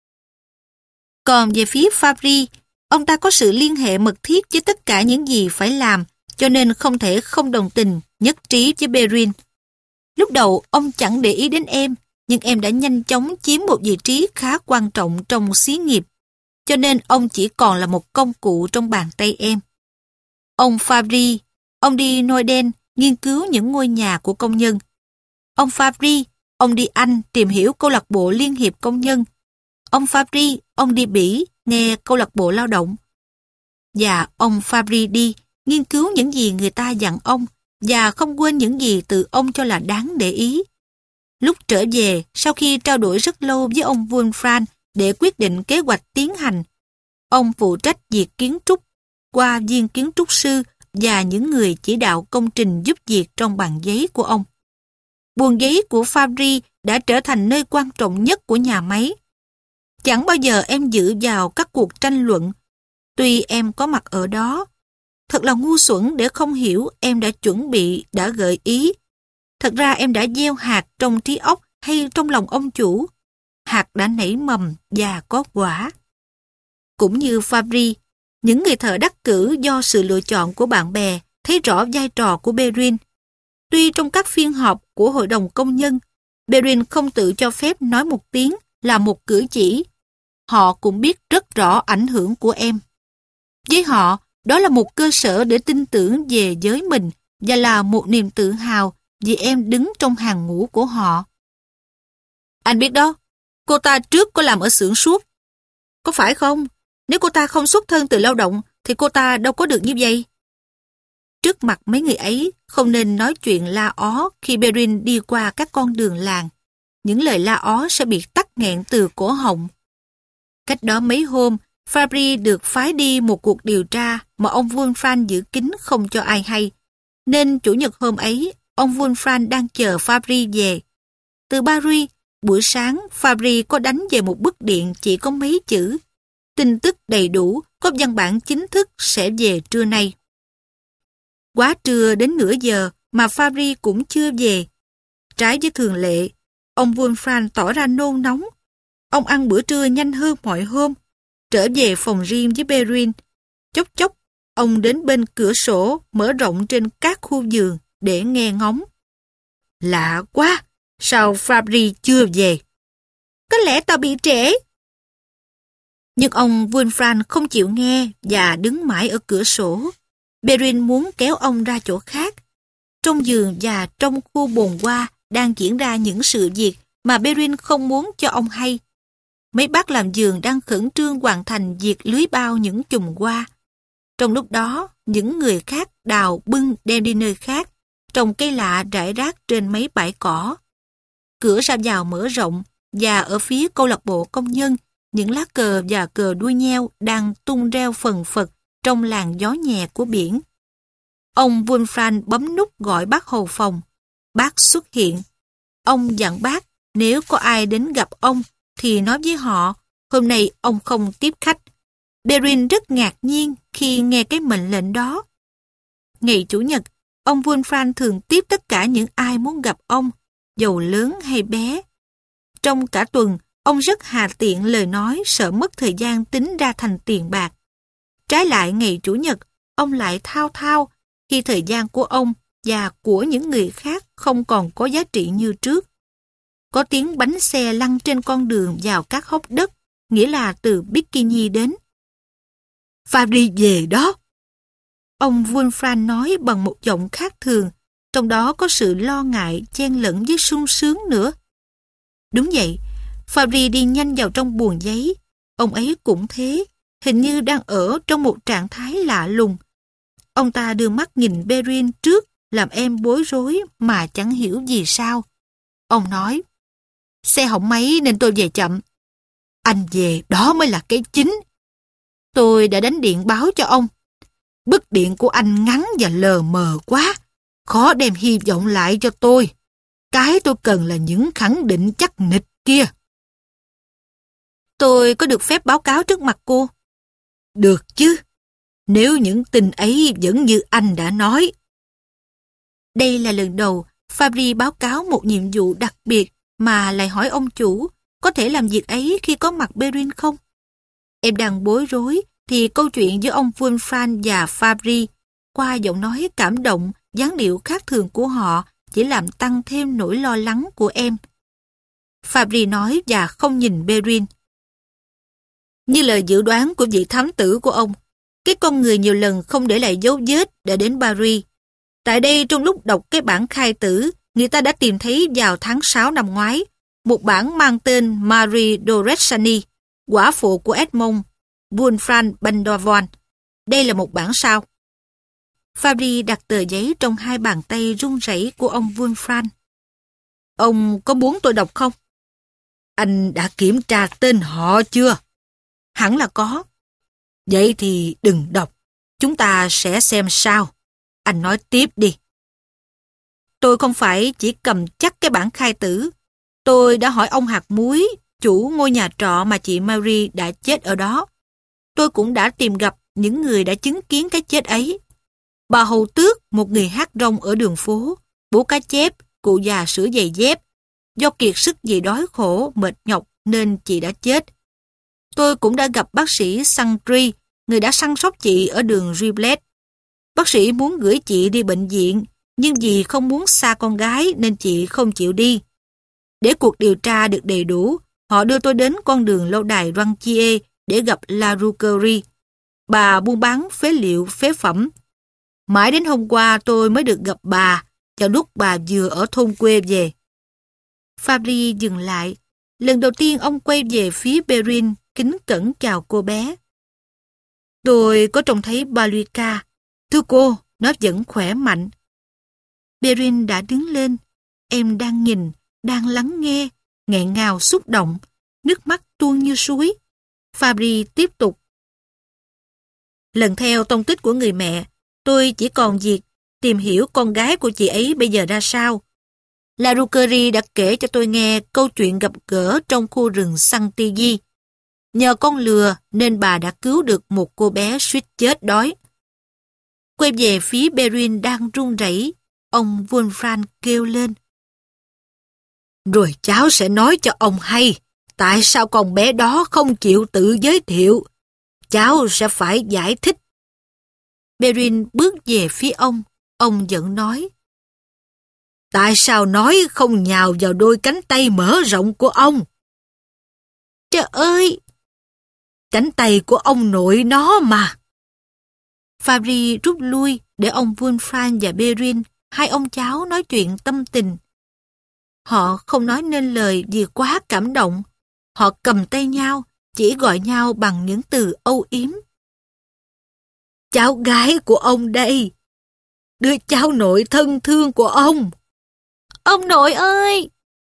Speaker 1: Còn về phía Fabry, ông ta có sự liên hệ mật thiết với tất cả những gì phải làm, cho nên không thể không đồng tình, nhất trí với Perrin. Lúc đầu ông chẳng để ý đến em, nhưng em đã nhanh chóng chiếm một vị trí khá quan trọng trong xí nghiệp, cho nên ông chỉ còn là một công cụ trong bàn tay em. Ông Fabry, ông đi Noiden nghiên cứu những ngôi nhà của công nhân. Ông Fabry, ông đi Anh tìm hiểu câu lạc bộ Liên hiệp Công nhân. Ông Fabry, ông đi Bỉ nghe câu lạc bộ lao động. Và ông Fabry đi nghiên cứu những gì người ta dặn ông và không quên những gì từ ông cho là đáng để ý. Lúc trở về, sau khi trao đổi rất lâu với ông Wolfram để quyết định kế hoạch tiến hành, ông phụ trách việc kiến trúc qua viên kiến trúc sư và những người chỉ đạo công trình giúp việc trong bàn giấy của ông. Buồng giấy của Fabry đã trở thành nơi quan trọng nhất của nhà máy. Chẳng bao giờ em dự vào các cuộc tranh luận, tuy em có mặt ở đó. Thật là ngu xuẩn để không hiểu em đã chuẩn bị, đã gợi ý. Thật ra em đã gieo hạt trong trí óc hay trong lòng ông chủ. Hạt đã nảy mầm và có quả. Cũng như Fabry, những người thợ đắc cử do sự lựa chọn của bạn bè thấy rõ vai trò của Perrin. Tuy trong các phiên họp của Hội đồng Công nhân, Perrin không tự cho phép nói một tiếng là một cử chỉ. Họ cũng biết rất rõ ảnh hưởng của em. Với họ, đó là một cơ sở để tin tưởng về giới mình và là một niềm tự hào vì em đứng trong hàng ngũ của họ. Anh biết đó, cô ta trước có làm ở xưởng suốt. Có phải không? Nếu cô ta không xuất thân từ lao động thì cô ta đâu có được như vậy. trước mặt mấy người ấy không nên nói chuyện la ó khi Perrin đi qua các con đường làng. Những lời la ó sẽ bị tắc nghẹn từ cổ họng. Cách đó mấy hôm, Fabry được phái đi một cuộc điều tra mà ông Wolfram giữ kín không cho ai hay. Nên chủ nhật hôm ấy, ông Wolfram đang chờ Fabry về. Từ Paris, buổi sáng Fabry có đánh về một bức điện chỉ có mấy chữ. Tin tức đầy đủ, có văn bản chính thức sẽ về trưa nay. Quá trưa đến nửa giờ mà Fabry cũng chưa về. Trái với thường lệ, ông Wolfram tỏ ra nôn nóng. Ông ăn bữa trưa nhanh hơn mọi hôm, trở về phòng riêng với Perrin. Chốc chốc, ông đến bên cửa sổ mở rộng trên các khu vườn để nghe ngóng. Lạ quá, sao Fabry chưa về? Có lẽ tao bị trễ. Nhưng ông Wolfram không chịu nghe và đứng mãi ở cửa sổ. Perrin muốn kéo ông ra chỗ khác. Trong vườn và trong khu bồn hoa đang diễn ra những sự việc mà Perrin không muốn cho ông hay. Mấy bác làm vườn đang khẩn trương hoàn thành việc lưới bao những chùm hoa. Trong lúc đó, những người khác đào bưng đem đi nơi khác, trồng cây lạ rải rác trên mấy bãi cỏ. Cửa ra vào mở rộng, và ở phía câu lạc bộ công nhân, những lá cờ và cờ đuôi nheo đang tung reo phần phật trong làn gió nhẹ của biển. Ông Wolfram bấm nút gọi bác hầu phòng. Bác xuất hiện. Ông dặn bác nếu có ai đến gặp ông thì nói với họ hôm nay ông không tiếp khách. Perrin rất ngạc nhiên khi nghe cái mệnh lệnh đó. Ngày Chủ nhật, ông Wolfram thường tiếp tất cả những ai muốn gặp ông, dầu lớn hay bé. Trong cả tuần, ông rất hà tiện lời nói, sợ mất thời gian tính ra thành tiền bạc. Trái lại ngày Chủ nhật, ông lại thao thao khi thời gian của ông và của những người khác không còn có giá trị như trước. Có tiếng bánh xe lăn trên con đường vào các hốc đất, nghĩa là từ Bikini đến. Fabry về đó. Ông Wolfram nói bằng một giọng khác thường, trong đó có sự lo ngại chen lẫn với sung sướng nữa. Đúng vậy, Fabry đi nhanh vào trong buồng giấy. Ông ấy cũng thế, hình như đang ở trong một trạng thái lạ lùng. Ông ta đưa mắt nhìn Perrin trước, làm em bối rối mà chẳng hiểu vì sao. Ông nói, xe hỏng máy nên tôi về chậm. Anh về đó mới là cái chính. Tôi đã đánh điện báo cho ông. Bức điện của anh ngắn và lờ mờ quá, khó đem hy vọng lại cho tôi. Cái tôi cần là những khẳng định chắc nịch kia. Tôi có được phép báo cáo trước mặt cô? Được chứ, nếu những tin ấy vẫn như anh đã nói. Đây là lần đầu Fabry báo cáo một nhiệm vụ đặc biệt mà lại hỏi ông chủ có thể làm việc ấy khi có mặt Perrin không? Em đang bối rối thì câu chuyện giữa ông Wolfram và Fabry qua giọng nói cảm động, dáng điệu khác thường của họ chỉ làm tăng thêm nỗi lo lắng của em. Fabry nói và không nhìn Perrin. Như lời dự đoán của vị thám tử của ông, cái con người nhiều lần không để lại dấu vết đã đến Paris. Tại đây trong lúc đọc cái bản khai tử, người ta đã tìm thấy vào tháng sáu năm ngoái, một bản mang tên Marie Doretsani, quả phụ của Edmond Wolfram Bandovan. Đây là một bản sao. Fabry đặt tờ giấy trong hai bàn tay run rẩy của ông Wolfram. Ông có muốn tôi đọc không? Anh đã kiểm tra tên họ chưa? Hẳn là có. Vậy thì đừng đọc. Chúng ta sẽ xem sao. Anh nói tiếp đi. Tôi không phải chỉ cầm chắc cái bản khai tử. Tôi đã hỏi ông hạt muối, chủ ngôi nhà trọ mà chị Marie đã chết ở đó. Tôi cũng đã tìm gặp những người đã chứng kiến cái chết ấy. Bà hầu tước, một người hát rong ở đường phố, bố cá chép, cụ già sửa giày dép. Do kiệt sức vì đói khổ, mệt nhọc nên chị đã chết. Tôi cũng đã gặp bác sĩ Sandry, người đã săn sóc chị ở đường Riblet. Bác sĩ muốn gửi chị đi bệnh viện, nhưng vì không muốn xa con gái nên chị không chịu đi. Để cuộc điều tra được đầy đủ, họ đưa tôi đến con đường lâu đài Ranchier để gặp La Rouquerie, bà buôn bán phế liệu phế phẩm. Mãi đến hôm qua tôi mới được gặp bà, vào lúc bà vừa ở thôn quê về. Fabry dừng lại. Lần đầu tiên ông quay về phía Perrin, kính cẩn chào cô bé. Tôi có trông thấy Baluika. Thưa cô, nó vẫn khỏe mạnh. Perrin đã đứng lên. Em đang nhìn, đang lắng nghe, nghẹn ngào xúc động, nước mắt tuôn như suối. Fabry tiếp tục. Lần theo tông tích của người mẹ, tôi chỉ còn việc tìm hiểu con gái của chị ấy bây giờ ra sao. La Rouquerie đã kể cho tôi nghe câu chuyện gặp gỡ trong khu rừng Santilly. Nhờ con lừa nên bà đã cứu được một cô bé suýt chết đói. Quay về phía Perrin đang run rẩy, ông Wolfram kêu lên. Rồi cháu sẽ nói cho ông hay tại sao con bé đó không chịu tự giới thiệu. Cháu sẽ phải giải thích. Perrin bước về phía ông. Ông vẫn nói. Tại sao nói không nhào vào đôi cánh tay mở rộng của ông? Trời ơi! Cánh tay của ông nội nó mà. Fabry rút lui để ông Wolfram và Perrin, hai ông cháu nói chuyện tâm tình. Họ không nói nên lời vì quá cảm động. Họ cầm tay nhau, chỉ gọi nhau bằng những từ âu yếm. Cháu gái của ông đây. Đứa cháu nội thân thương của ông. Ông nội ơi!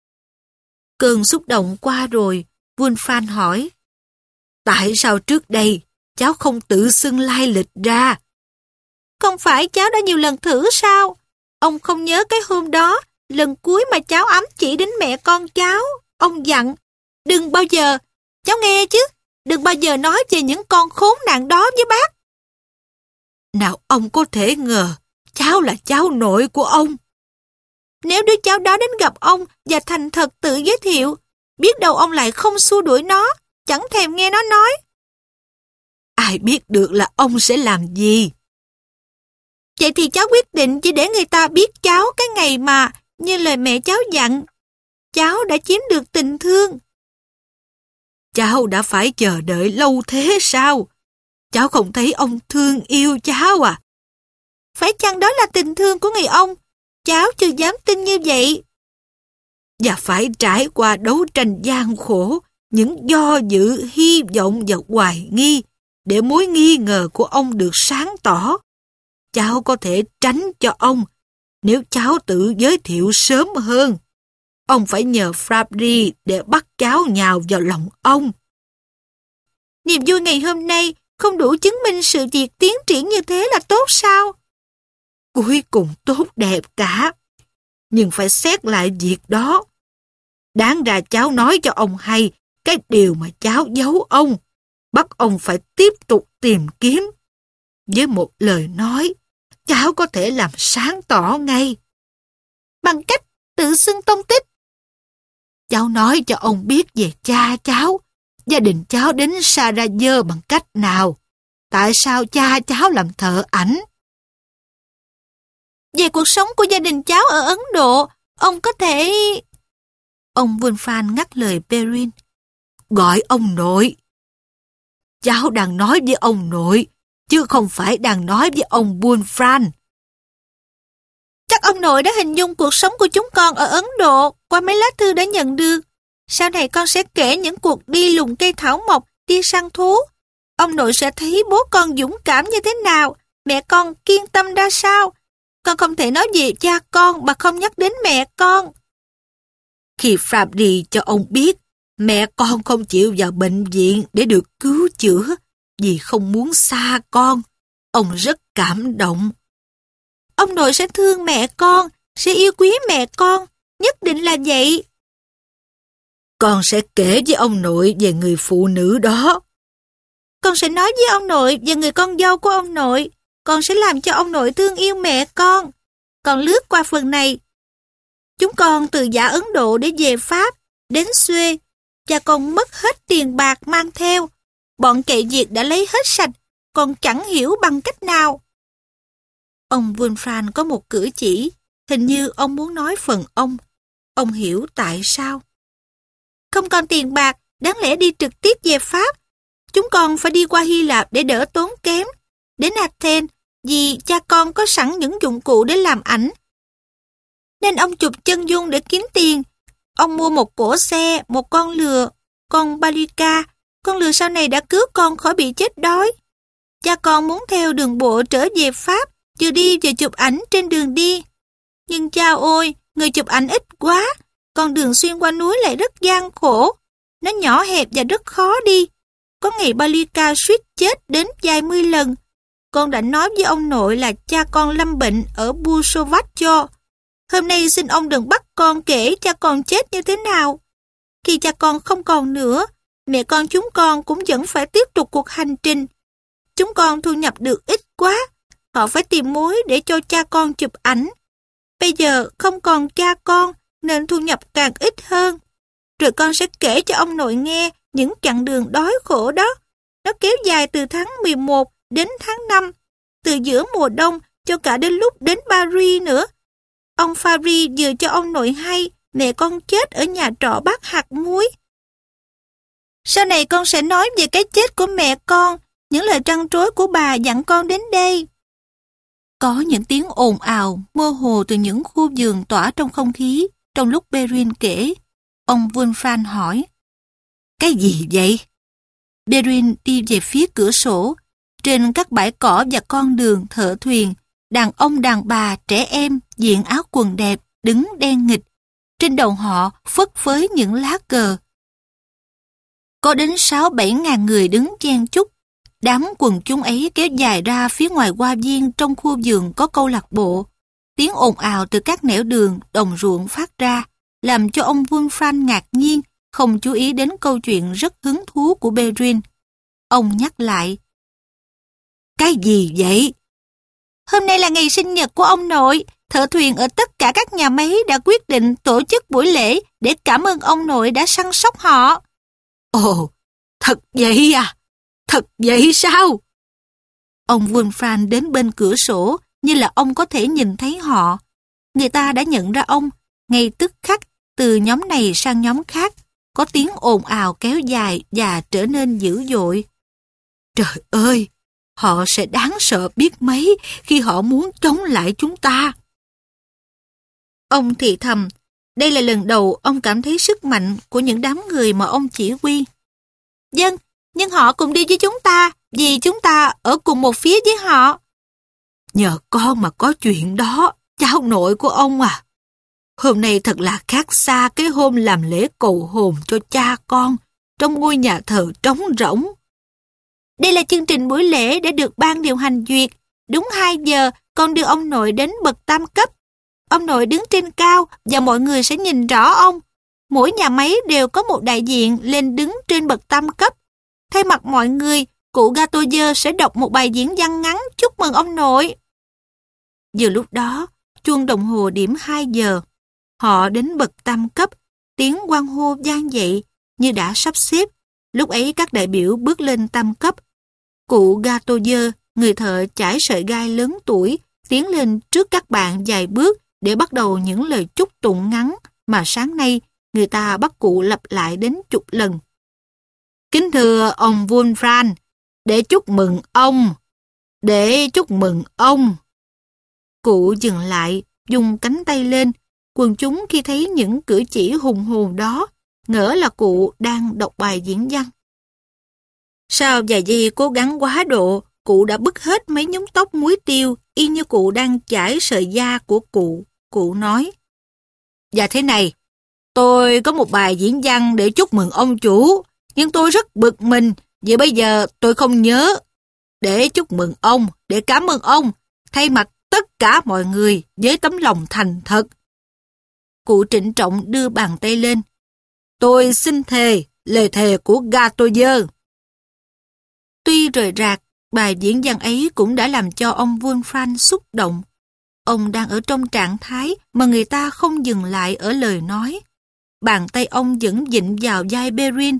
Speaker 1: Cơn xúc động qua rồi, Wolfram hỏi. Tại sao trước đây cháu không tự xưng lai lịch ra? Không phải cháu đã nhiều lần thử sao? Ông không nhớ cái hôm đó, lần cuối mà cháu ám chỉ đến mẹ con cháu. Ông dặn, đừng bao giờ, cháu nghe chứ, đừng bao giờ nói về những con khốn nạn đó với bác. Nào ông có thể ngờ, cháu là cháu nội của ông. Nếu đứa cháu đó đến gặp ông và thành thật tự giới thiệu, biết đâu ông lại không xua đuổi nó, chẳng thèm nghe nó nói. Ai biết được là ông sẽ làm gì? Vậy thì cháu quyết định chỉ để người ta biết cháu cái ngày mà, như lời mẹ cháu dặn, cháu đã chiếm được tình thương. Cháu đã phải chờ đợi lâu thế sao? Cháu không thấy ông thương yêu cháu à? Phải chăng đó là tình thương của người ông? Cháu chưa dám tin như vậy. Và phải trải qua đấu tranh gian khổ, những do dự, hy vọng và hoài nghi, để mối nghi ngờ của ông được sáng tỏ. Cháu có thể tránh cho ông, nếu cháu tự giới thiệu sớm hơn. Ông phải nhờ Fabry để bắt cháu nhào vào lòng ông. Niềm vui ngày hôm nay không đủ chứng minh sự việc tiến triển như thế là tốt sao? Cuối cùng tốt đẹp cả. Nhưng phải xét lại việc đó. Đáng ra cháu nói cho ông hay cái điều mà cháu giấu ông. Bắt ông phải tiếp tục tìm kiếm. Với một lời nói, cháu có thể làm sáng tỏ ngay. Bằng cách tự xưng tông tích. Cháu nói cho ông biết về cha cháu, gia đình cháu đến Sarajevo bằng cách nào. Tại sao cha cháu làm thợ ảnh? Về cuộc sống của gia đình cháu ở Ấn Độ, ông có thể... Ông Wolfram ngắt lời Perrin. Gọi ông nội. Cháu đang nói với ông nội, chứ không phải đang nói với ông Wolfram. Chắc ông nội đã hình dung cuộc sống của chúng con ở Ấn Độ qua mấy lá thư đã nhận được. Sau này con sẽ kể những cuộc đi lùng cây thảo mộc, đi săn thú. Ông nội sẽ thấy bố con dũng cảm như thế nào, mẹ con kiên tâm ra sao. Con không thể nói về cha con mà không nhắc đến mẹ con. Khi Fabry cho ông biết mẹ con không chịu vào bệnh viện để được cứu chữa vì không muốn xa con, ông rất cảm động. Ông nội sẽ thương mẹ con, sẽ yêu quý mẹ con, nhất định là vậy. Con sẽ kể với ông nội về người phụ nữ đó. Con sẽ nói với ông nội về người con dâu của ông nội. Con sẽ làm cho ông nội thương yêu mẹ con. Còn lướt qua phần này. Chúng con từ giả Ấn Độ để về Pháp, đến Suez, và còn mất hết tiền bạc mang theo. Bọn cậy việc đã lấy hết sạch, còn chẳng hiểu bằng cách nào. Ông Wolfram có một cử chỉ, hình như ông muốn nói phần ông. Ông hiểu tại sao. Không còn tiền bạc, đáng lẽ đi trực tiếp về Pháp. Chúng con phải đi qua Hy Lạp để đỡ tốn kém. Đến Athens, vì cha con có sẵn những dụng cụ để làm ảnh. Nên ông chụp chân dung để kiếm tiền. Ông mua một cỗ xe, một con lừa, con Balika. Con lừa sau này đã cứu con khỏi bị chết đói. Cha con muốn theo đường bộ trở về Pháp, vừa đi vừa chụp ảnh trên đường đi. Nhưng cha ơi, người chụp ảnh ít quá, con đường xuyên qua núi lại rất gian khổ. Nó nhỏ hẹp và rất khó đi. Có ngày Balika suýt chết đến vài mươi lần. Con đã nói với ông nội là cha con lâm bệnh ở Busovatcho. Hôm nay xin ông đừng bắt con kể cha con chết như thế nào. Khi cha con không còn nữa, mẹ con chúng con cũng vẫn phải tiếp tục cuộc hành trình. Chúng con thu nhập được ít quá, họ phải tìm mối để cho cha con chụp ảnh. Bây giờ không còn cha con nên thu nhập càng ít hơn. Rồi con sẽ kể cho ông nội nghe những chặng đường đói khổ đó. Nó kéo dài từ tháng mười một đến tháng năm, từ giữa mùa đông cho cả đến lúc đến Paris nữa. Ông Fabri vừa cho ông nội hay mẹ con chết ở nhà trọ bát hạt muối. Sau này con sẽ nói về cái chết của mẹ con, những lời trăn trối của bà dặn con đến đây. Có những tiếng ồn ào, mơ hồ từ những khu vườn tỏa trong không khí, trong lúc Perrin kể. Ông Wolfram hỏi, cái gì vậy? Perrin đi về phía cửa sổ. Trên các bãi cỏ và con đường thợ thuyền, đàn ông đàn bà trẻ em diện áo quần đẹp đứng đen nghịch. Trên đầu họ phất phới những lá cờ. Có đến sáu bảy ngàn người đứng chen chúc. Đám quần chúng ấy kéo dài ra phía ngoài hoa viên trong khu vườn có câu lạc bộ. Tiếng ồn ào từ các nẻo đường, đồng ruộng phát ra, làm cho ông Wolfram ngạc nhiên, không chú ý đến câu chuyện rất hứng thú của Perrin. Ông nhắc lại, cái gì vậy? Hôm nay là ngày sinh nhật của ông nội. Thợ thuyền ở tất cả các nhà máy đã quyết định tổ chức buổi lễ để cảm ơn ông nội đã săn sóc họ. Ồ, thật vậy à? Thật vậy sao? Ông Wolfram đến bên cửa sổ như là ông có thể nhìn thấy họ. Người ta đã nhận ra ông. Ngay tức khắc, từ nhóm này sang nhóm khác, có tiếng ồn ào kéo dài và trở nên dữ dội. Trời ơi! Họ sẽ đáng sợ biết mấy khi họ muốn chống lại chúng ta. Ông thì thầm, đây là lần đầu ông cảm thấy sức mạnh của những đám người mà ông chỉ huy. Vâng, nhưng họ cùng đi với chúng ta, vì chúng ta ở cùng một phía với họ. Nhờ con mà có chuyện đó, cháu nội của ông à. Hôm nay thật là khác xa cái hôm làm lễ cầu hồn cho cha con trong ngôi nhà thờ trống rỗng. Đây là chương trình buổi lễ đã được ban điều hành duyệt. Đúng hai giờ, con đưa ông nội đến bậc tam cấp. Ông nội đứng trên cao và mọi người sẽ nhìn rõ ông. Mỗi nhà máy đều có một đại diện lên đứng trên bậc tam cấp. Thay mặt mọi người, cụ Gatoyer sẽ đọc một bài diễn văn ngắn chúc mừng ông nội. Vừa lúc đó, chuông đồng hồ điểm hai giờ. Họ đến bậc tam cấp, tiếng hoan hô vang dậy như đã sắp xếp. Lúc ấy các đại biểu bước lên tam cấp. Cụ Gatoyer, người thợ chải sợi gai lớn tuổi, tiến lên trước các bạn vài bước để bắt đầu những lời chúc tụng ngắn mà sáng nay người ta bắt cụ lặp lại đến chục lần. Kính thưa ông Wolfram, để chúc mừng ông, để chúc mừng ông. Cụ dừng lại, dùng cánh tay lên. Quần chúng khi thấy những cử chỉ hùng hồn đó, ngỡ là cụ đang đọc bài diễn văn. Sau vài giây cố gắng quá độ, cụ đã bứt hết mấy nhúm tóc muối tiêu, y như cụ đang chải sợi da của cụ. Cụ nói, dạ thế này, tôi có một bài diễn văn để chúc mừng ông chủ, nhưng tôi rất bực mình vì bây giờ tôi không nhớ. Để chúc mừng ông, để cảm ơn ông, thay mặt tất cả mọi người với tấm lòng thành thật. Cụ trịnh trọng đưa bàn tay lên. Tôi xin thề, lời thề của Gatoyer. Tuy rời rạc, bài diễn văn ấy cũng đã làm cho ông Wolfram xúc động. Ông đang ở trong trạng thái mà người ta không dừng lại ở lời nói. Bàn tay ông vẫn vịn vào vai Perrin.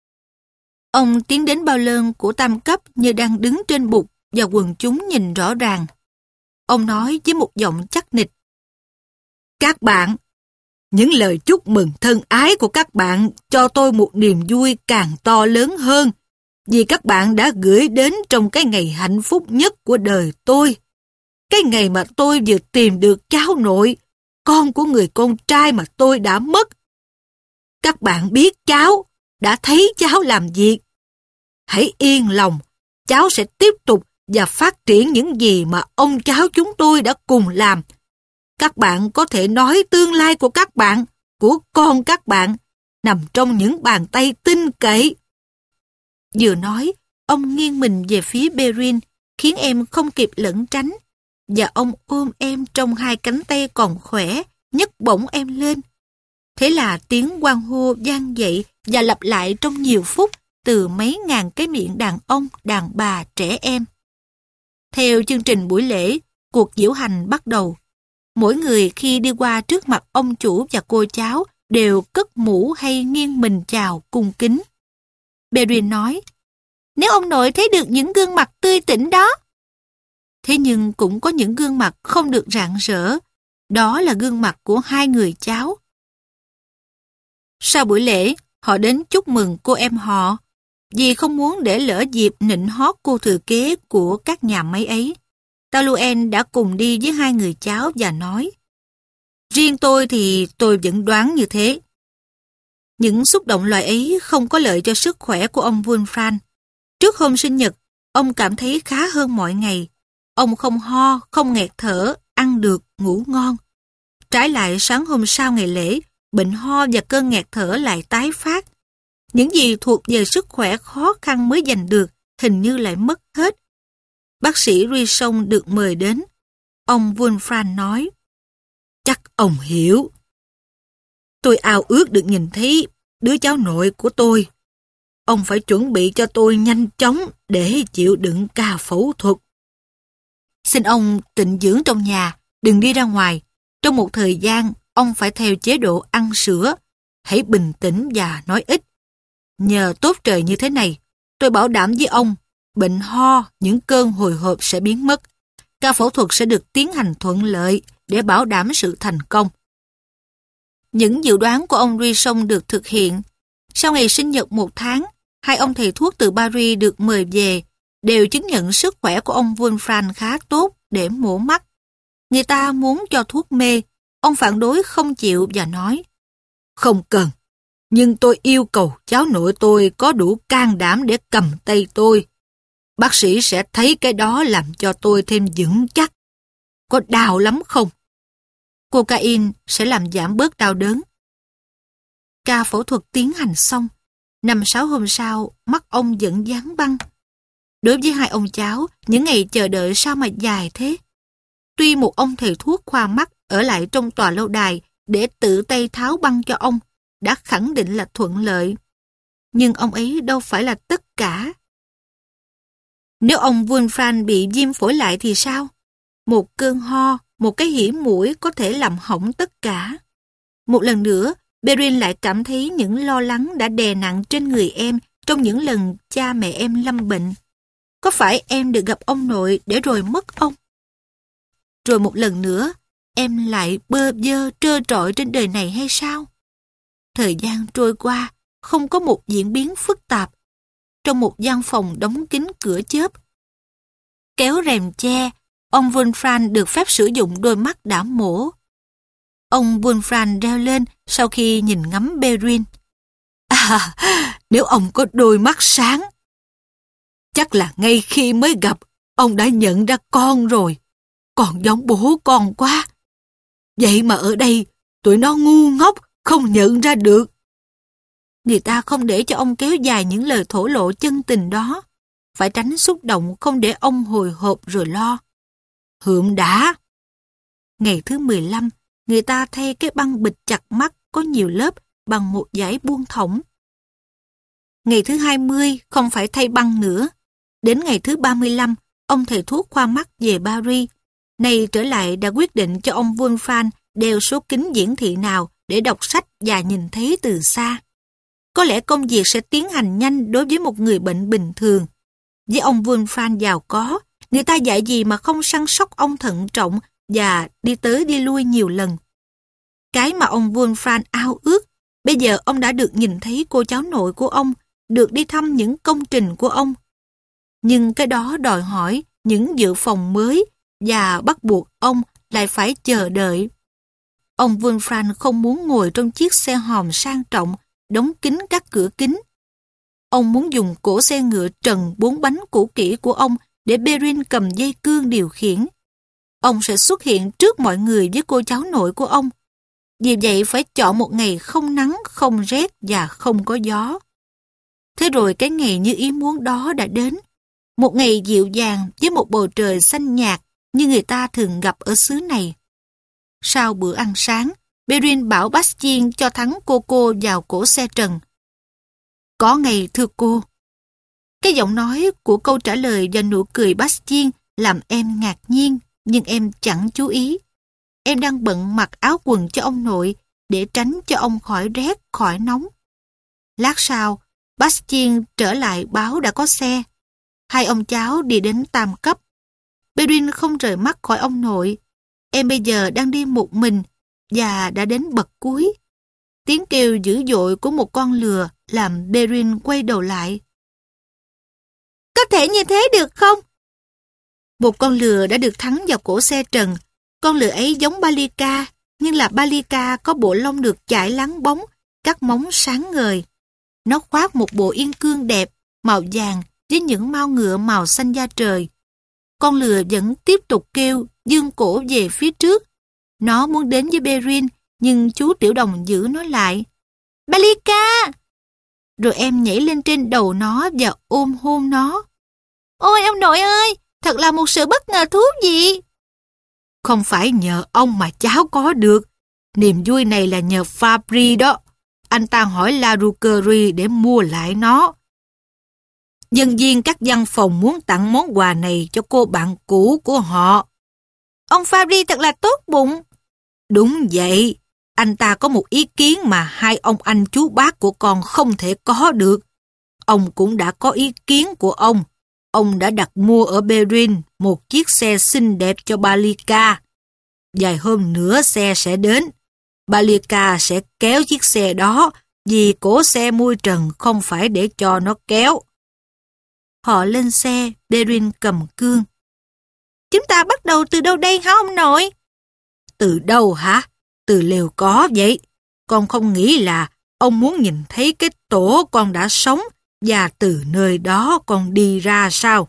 Speaker 1: Ông tiến đến bao lơn của tam cấp như đang đứng trên bục và quần chúng nhìn rõ ràng. Ông nói với một giọng chắc nịch. Các bạn, những lời chúc mừng thân ái của các bạn cho tôi một niềm vui càng to lớn hơn vì các bạn đã gửi đến trong cái ngày hạnh phúc nhất của đời tôi. Cái ngày mà tôi vừa tìm được cháu nội, con của người con trai mà tôi đã mất. Các bạn biết cháu, đã thấy cháu làm việc. Hãy yên lòng, cháu sẽ tiếp tục
Speaker 2: và phát triển những gì mà ông cháu chúng tôi đã cùng làm. Các bạn có thể nói tương lai của các bạn, của con các bạn, nằm trong những bàn tay tin cậy. Vừa nói, ông nghiêng mình về phía Perrin, khiến em không kịp lẩn tránh, và ông ôm em trong hai cánh tay còn khỏe, nhấc bổng em lên. Thế là tiếng hoan hô vang dậy và lặp lại trong nhiều phút từ mấy ngàn cái miệng đàn ông, đàn bà, trẻ em. Theo chương trình buổi lễ, cuộc diễu hành bắt đầu. Mỗi người khi đi qua trước mặt ông chủ và cô cháu đều cất mũ hay nghiêng mình chào cung kính. Perrin nói, nếu ông nội thấy được những gương mặt tươi tỉnh đó. Thế nhưng cũng có những gương mặt không được rạng rỡ. Đó là gương mặt của hai người cháu. Sau buổi lễ, họ đến chúc mừng cô em họ, vì không muốn để lỡ dịp nịnh hót cô thừa kế của các nhà máy ấy. Taluen đã cùng đi với hai người cháu và nói, riêng tôi thì tôi vẫn đoán như thế. Những xúc động loại ấy không có lợi cho sức khỏe của ông Wolfram. Trước hôm sinh nhật, ông cảm thấy khá hơn mọi ngày. Ông không ho, không nghẹt thở, ăn được, ngủ ngon. Trái lại sáng hôm sau ngày lễ, bệnh ho và cơn nghẹt thở lại tái phát. Những gì thuộc về sức khỏe khó khăn mới giành được, hình như lại mất hết. Bác sĩ Risson được mời đến. Ông Wolfram nói, chắc ông hiểu. Tôi ao ước được nhìn thấy đứa cháu nội của tôi. Ông phải chuẩn bị cho tôi nhanh chóng để chịu đựng ca phẫu thuật. Xin ông tịnh dưỡng trong nhà, đừng đi ra ngoài. Trong một thời gian, ông phải theo chế độ ăn sữa. Hãy bình tĩnh và nói ít. Nhờ tốt trời như thế này, tôi bảo đảm với ông, bệnh ho, những cơn hồi hộp sẽ biến mất. Ca phẫu thuật sẽ được tiến hành thuận lợi để bảo đảm sự thành công. Những dự đoán của ông Risson được thực hiện. Sau ngày sinh nhật một tháng, hai ông thầy thuốc từ Paris được mời về, đều chứng nhận sức khỏe của ông Wolfram khá tốt để mổ mắt. Người ta muốn cho thuốc mê, ông phản đối không chịu và nói, không cần, nhưng tôi yêu cầu cháu nội tôi có đủ can đảm để cầm tay tôi. Bác sĩ sẽ thấy cái đó làm cho tôi thêm vững chắc. Có đau lắm không? Cocaine sẽ làm giảm bớt đau đớn. Ca phẫu thuật tiến hành xong. Năm sáu hôm sau, mắt ông vẫn dán băng. Đối với hai ông cháu, những ngày chờ đợi sao mà dài thế? Tuy một ông thầy thuốc khoa mắt ở lại trong tòa lâu đài để tự tay tháo băng cho ông, đã khẳng định là thuận lợi. Nhưng ông ấy đâu phải là tất cả. Nếu ông Wolfram bị viêm phổi lại thì sao? Một cơn ho, một cái hỉ mũi có thể làm hỏng tất cả. Một lần nữa, Perrin lại cảm thấy những lo lắng đã đè nặng trên người em trong những lần cha mẹ em lâm bệnh. Có phải em được gặp ông nội để rồi mất ông? Rồi một lần nữa, em lại bơ vơ trơ trọi trên đời này hay sao? Thời gian trôi qua, không có một diễn biến phức tạp. Trong một gian phòng đóng kín cửa chớp, kéo rèm che, ông Wolfram được phép sử dụng đôi mắt đã mổ. Ông Wolfram reo lên sau khi nhìn ngắm Perrin. À, nếu ông có đôi mắt sáng. Chắc là ngay khi mới gặp, ông đã nhận ra con rồi. Còn giống bố con quá. Vậy mà ở đây, tụi nó ngu ngốc, không nhận ra được. Người ta không để cho ông kéo dài những lời thổ lộ chân tình đó. Phải tránh xúc động, không để ông hồi hộp rồi lo. Hượm đã. Ngày thứ mười lăm, người ta thay cái băng bịt chặt mắt có nhiều lớp bằng một dải buông thõng. Ngày thứ hai mươi không phải thay băng nữa. Đến ngày thứ ba mươi lăm, ông thầy thuốc khoa mắt về Paris. Nay trở lại đã quyết định cho ông Wolfram đeo số kính hiển thị nào để đọc sách và nhìn thấy từ xa. Có lẽ công việc sẽ tiến hành nhanh đối với một người bệnh bình thường. Với ông Wolfram giàu có, người ta dạy gì mà không săn sóc ông thận trọng và đi tới đi lui nhiều lần. Cái mà ông Wolfram ao ước, bây giờ ông đã được nhìn thấy cô cháu nội của ông, được đi thăm những công trình của ông. Nhưng cái đó đòi hỏi những dự phòng mới và bắt buộc ông lại phải chờ đợi. Ông Wolfram không muốn ngồi trong chiếc xe hòm sang trọng, đóng kín các cửa kính. Ông muốn dùng cỗ xe ngựa trần bốn bánh cũ kỹ của ông
Speaker 1: để Perrin cầm dây cương điều khiển. Ông sẽ xuất hiện trước mọi người với cô cháu nội của ông. Vì vậy phải chọn một ngày không nắng, không rét và không có gió. Thế rồi cái ngày như ý muốn đó đã đến. Một ngày dịu dàng với một bầu trời xanh nhạt như người ta thường gặp ở xứ này. Sau bữa ăn sáng, Perrin bảo Bastien cho thắng Coco vào cổ xe trần. Có ngày thưa cô. Cái giọng nói của câu trả lời và nụ cười Bastien làm em ngạc nhiên, nhưng em chẳng chú ý. Em đang bận mặc áo quần cho ông nội để tránh cho ông khỏi rét, khỏi nóng. Lát sau, Bastien trở lại báo đã có xe. Hai ông cháu đi đến Tam Cấp. Perrin không rời mắt khỏi ông nội. Em bây giờ đang đi một mình và đã đến bậc cuối. Tiếng kêu dữ dội của một con lừa làm Perrin quay đầu lại. Có thể như thế được không? Một con lừa đã được thắng vào cổ xe trần. Con lừa ấy giống Balika, nhưng là Balika có bộ lông được chải láng bóng, các móng sáng ngời. Nó khoác một bộ yên cương đẹp, màu vàng với những mao ngựa màu xanh da trời. Con lừa vẫn tiếp tục kêu, dương cổ về phía trước. Nó muốn đến với Perrin, nhưng chú Tiểu Đồng giữ nó lại. Balika! Rồi em nhảy lên trên đầu nó và ôm hôn nó. Ôi ông nội ơi, thật là một sự bất ngờ thú vị. Không phải nhờ ông mà cháu có được. Niềm vui này là nhờ Fabry đó. Anh ta hỏi La Rouquerie để mua lại nó. Nhân viên các văn phòng muốn tặng món quà này cho cô bạn cũ của họ. Ông Fabry thật là tốt bụng. Đúng vậy. Anh ta có một ý kiến mà hai ông anh chú bác của con không thể có được. Ông cũng đã có ý kiến của ông. Ông đã đặt mua ở Perrin một chiếc xe xinh đẹp cho Balika. Vài hôm nữa xe sẽ đến. Balika sẽ kéo chiếc xe đó vì cổ xe mui trần không phải để cho nó kéo. Họ lên xe, Perrin cầm cương. Chúng ta bắt đầu từ đâu đây hả ông nội? Từ đâu hả? Từ lều có vậy. Con không nghĩ là ông muốn nhìn thấy cái tổ con đã sống và từ nơi đó con đi ra sao?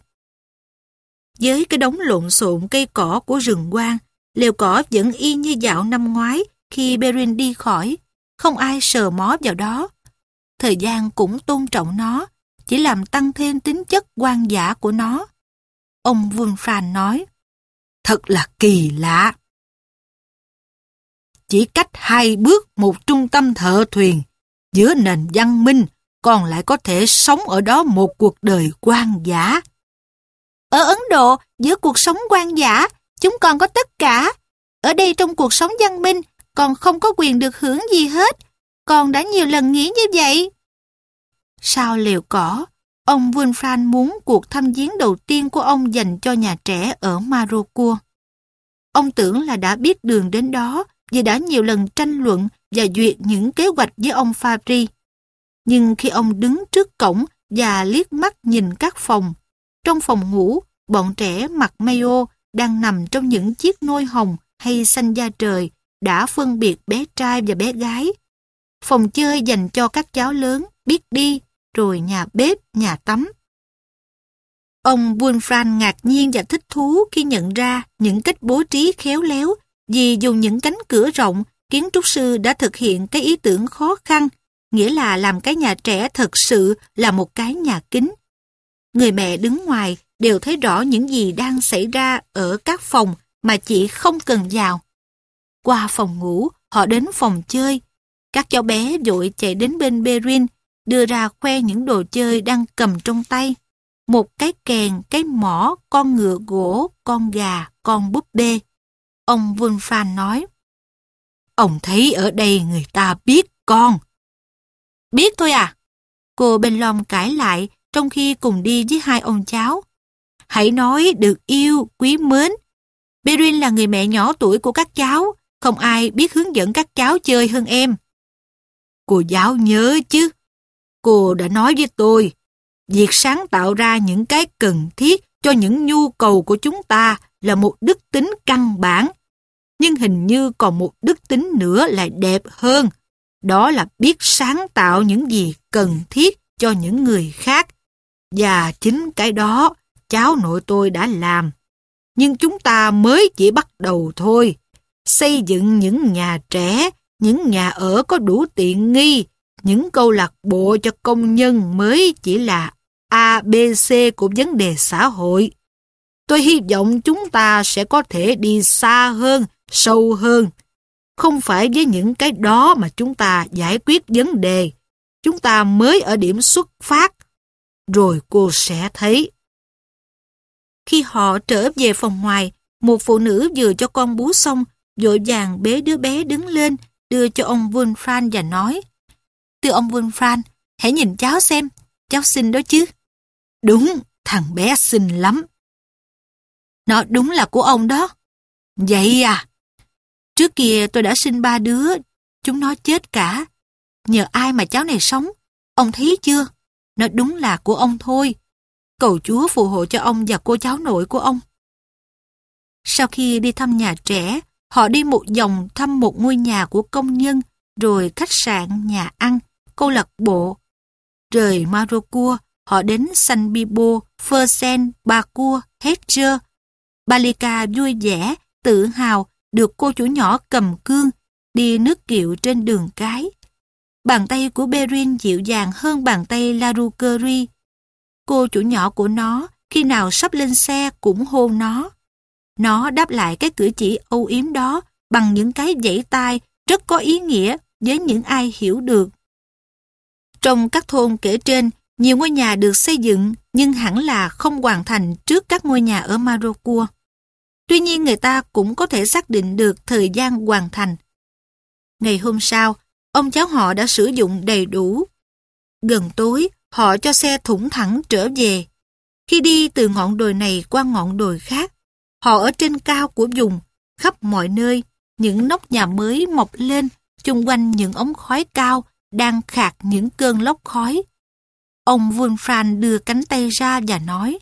Speaker 1: Với cái đống lộn xộn cây cỏ của rừng hoang, lều cỏ vẫn y như dạo năm ngoái khi Perrin đi khỏi. Không ai sờ mó vào đó. Thời gian cũng tôn trọng nó, chỉ làm tăng thêm tính chất hoang dã của nó. Ông Wolfram nói, thật là kỳ lạ. Chỉ cách hai bước một trung tâm thợ thuyền, giữa nền văn minh, còn lại có thể sống ở đó một cuộc đời hoang dã. Ở Ấn Độ, giữa cuộc sống hoang dã, chúng con có tất cả. Ở đây trong cuộc sống văn minh, con không có quyền được hưởng gì hết. Con đã nhiều lần nghĩ như vậy. Sau lều cỏ, ông Wolfram muốn cuộc thăm viếng đầu tiên của ông dành cho nhà trẻ ở Marocco. Ông tưởng là đã biết đường đến đó vì đã nhiều lần tranh luận và duyệt những kế hoạch với ông Fabry. Nhưng khi ông đứng trước cổng và liếc mắt nhìn các phòng, trong phòng ngủ, bọn trẻ mặc maillot đang nằm trong những chiếc nôi hồng hay xanh da trời đã phân biệt bé trai và bé gái. Phòng chơi dành cho các cháu lớn biết đi, rồi nhà bếp, nhà tắm. Ông Wolfram ngạc nhiên và thích thú khi nhận ra những cách bố trí khéo léo vì dùng những cánh cửa rộng, kiến trúc sư đã thực hiện cái ý tưởng khó khăn, nghĩa là làm cái nhà trẻ thật sự là một cái nhà kính. Người mẹ đứng ngoài đều thấy rõ những gì đang xảy ra ở các phòng mà chị không cần vào. Qua phòng ngủ, họ đến phòng chơi. Các cháu bé vội chạy đến bên Perrin, đưa ra khoe những đồ chơi đang cầm trong tay. Một cái kèn, cái mõ, con ngựa gỗ, con gà, con búp bê. Ông Wolfram nói, ông thấy ở đây người ta biết con. Biết thôi à? Cô Benlom cãi lại trong khi cùng đi với hai ông cháu. Hãy nói được yêu, quý mến. Perrin là người mẹ nhỏ tuổi của các cháu, không ai biết hướng dẫn các cháu chơi hơn em. Cô giáo nhớ chứ? Cô đã nói với tôi, việc sáng tạo ra những cái cần thiết cho những nhu cầu của chúng ta là một đức tính căn bản. Nhưng hình như còn một đức tính nữa lại đẹp hơn. Đó là biết sáng tạo những gì cần thiết cho những người khác. Và chính cái đó
Speaker 2: cháu nội tôi đã làm. Nhưng chúng ta mới chỉ bắt đầu thôi. Xây dựng những nhà trẻ, những nhà ở có đủ tiện nghi, những câu lạc bộ cho công nhân mới chỉ là A B C của vấn đề xã hội. Tôi hy vọng chúng ta sẽ có thể đi xa hơn, sâu hơn. Không phải với những cái đó mà chúng ta giải quyết vấn đề. Chúng ta mới ở điểm xuất phát. Rồi cô sẽ thấy.
Speaker 1: Khi họ trở về phòng ngoài, một phụ nữ vừa cho con bú xong, vội vàng bế đứa bé đứng lên, đưa cho ông Wolfram và nói: Thưa ông Wolfram, hãy nhìn cháu xem, cháu xinh đó chứ.
Speaker 2: Đúng, thằng bé xinh lắm.
Speaker 1: Nó đúng là của ông đó.
Speaker 2: Vậy à?
Speaker 1: Trước kia tôi đã sinh ba đứa, chúng nó chết cả. Nhờ ai mà cháu này sống? Ông thấy chưa? Nó đúng là của ông thôi. Cầu Chúa phù hộ cho ông và cô cháu nội của ông. Sau khi đi thăm nhà trẻ, họ đi một vòng thăm một ngôi nhà của công nhân, rồi khách sạn, nhà ăn, câu lạc bộ. Rời Marocourt, họ đến San Bibo, Fersen, Bacour, Hedger. Balika vui vẻ, tự hào được cô chủ nhỏ cầm cương, đi nước kiệu trên đường cái. Bàn tay của Berin dịu dàng hơn bàn tay Larouquerie. Cô chủ nhỏ của nó, khi nào sắp lên xe cũng hôn nó. Nó đáp lại cái cử chỉ âu yếm đó bằng những cái vẫy tay rất có ý nghĩa với những ai hiểu được. Trong các thôn kể trên, nhiều ngôi nhà được xây dựng nhưng hẳn là không hoàn thành trước các ngôi nhà ở Marocourt. Tuy nhiên người ta cũng có thể xác định được thời gian hoàn thành. Ngày hôm sau, ông cháu họ đã sử dụng đầy đủ. Gần tối, họ cho xe thủng thẳng trở về. Khi đi từ ngọn đồi này qua ngọn đồi khác, họ ở trên cao của vùng, khắp mọi nơi, những nóc nhà mới mọc lên, chung quanh những ống khói cao đang khạc những cơn lốc khói. Ông Wolfram đưa cánh tay ra và nói: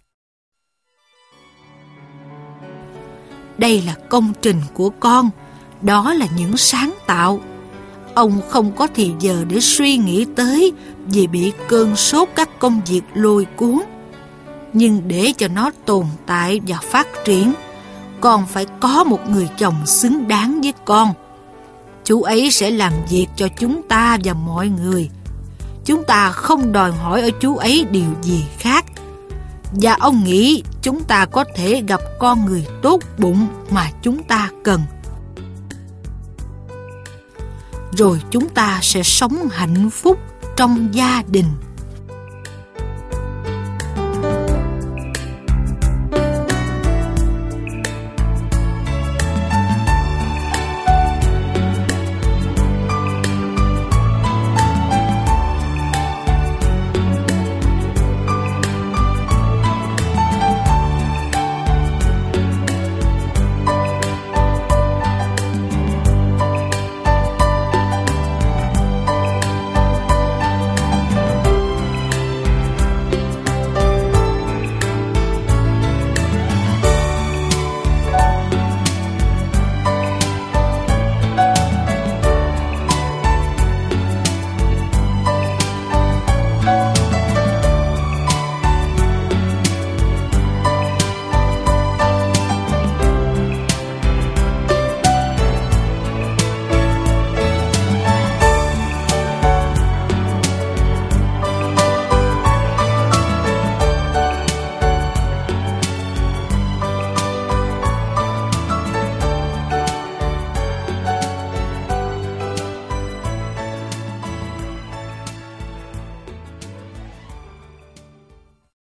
Speaker 1: Đây là công trình của con, đó là những sáng tạo. Ông không có thì giờ để suy nghĩ tới vì bị cơn sốt các công việc lôi cuốn. Nhưng để cho nó tồn tại và phát triển, con phải có một người chồng xứng đáng với con. Chú ấy sẽ làm việc cho chúng ta và mọi người. Chúng ta không đòi hỏi ở chú ấy điều gì khác. Và ông nghĩ chúng ta có thể gặp con người tốt bụng mà chúng ta cần. Rồi chúng ta sẽ sống hạnh phúc trong gia đình.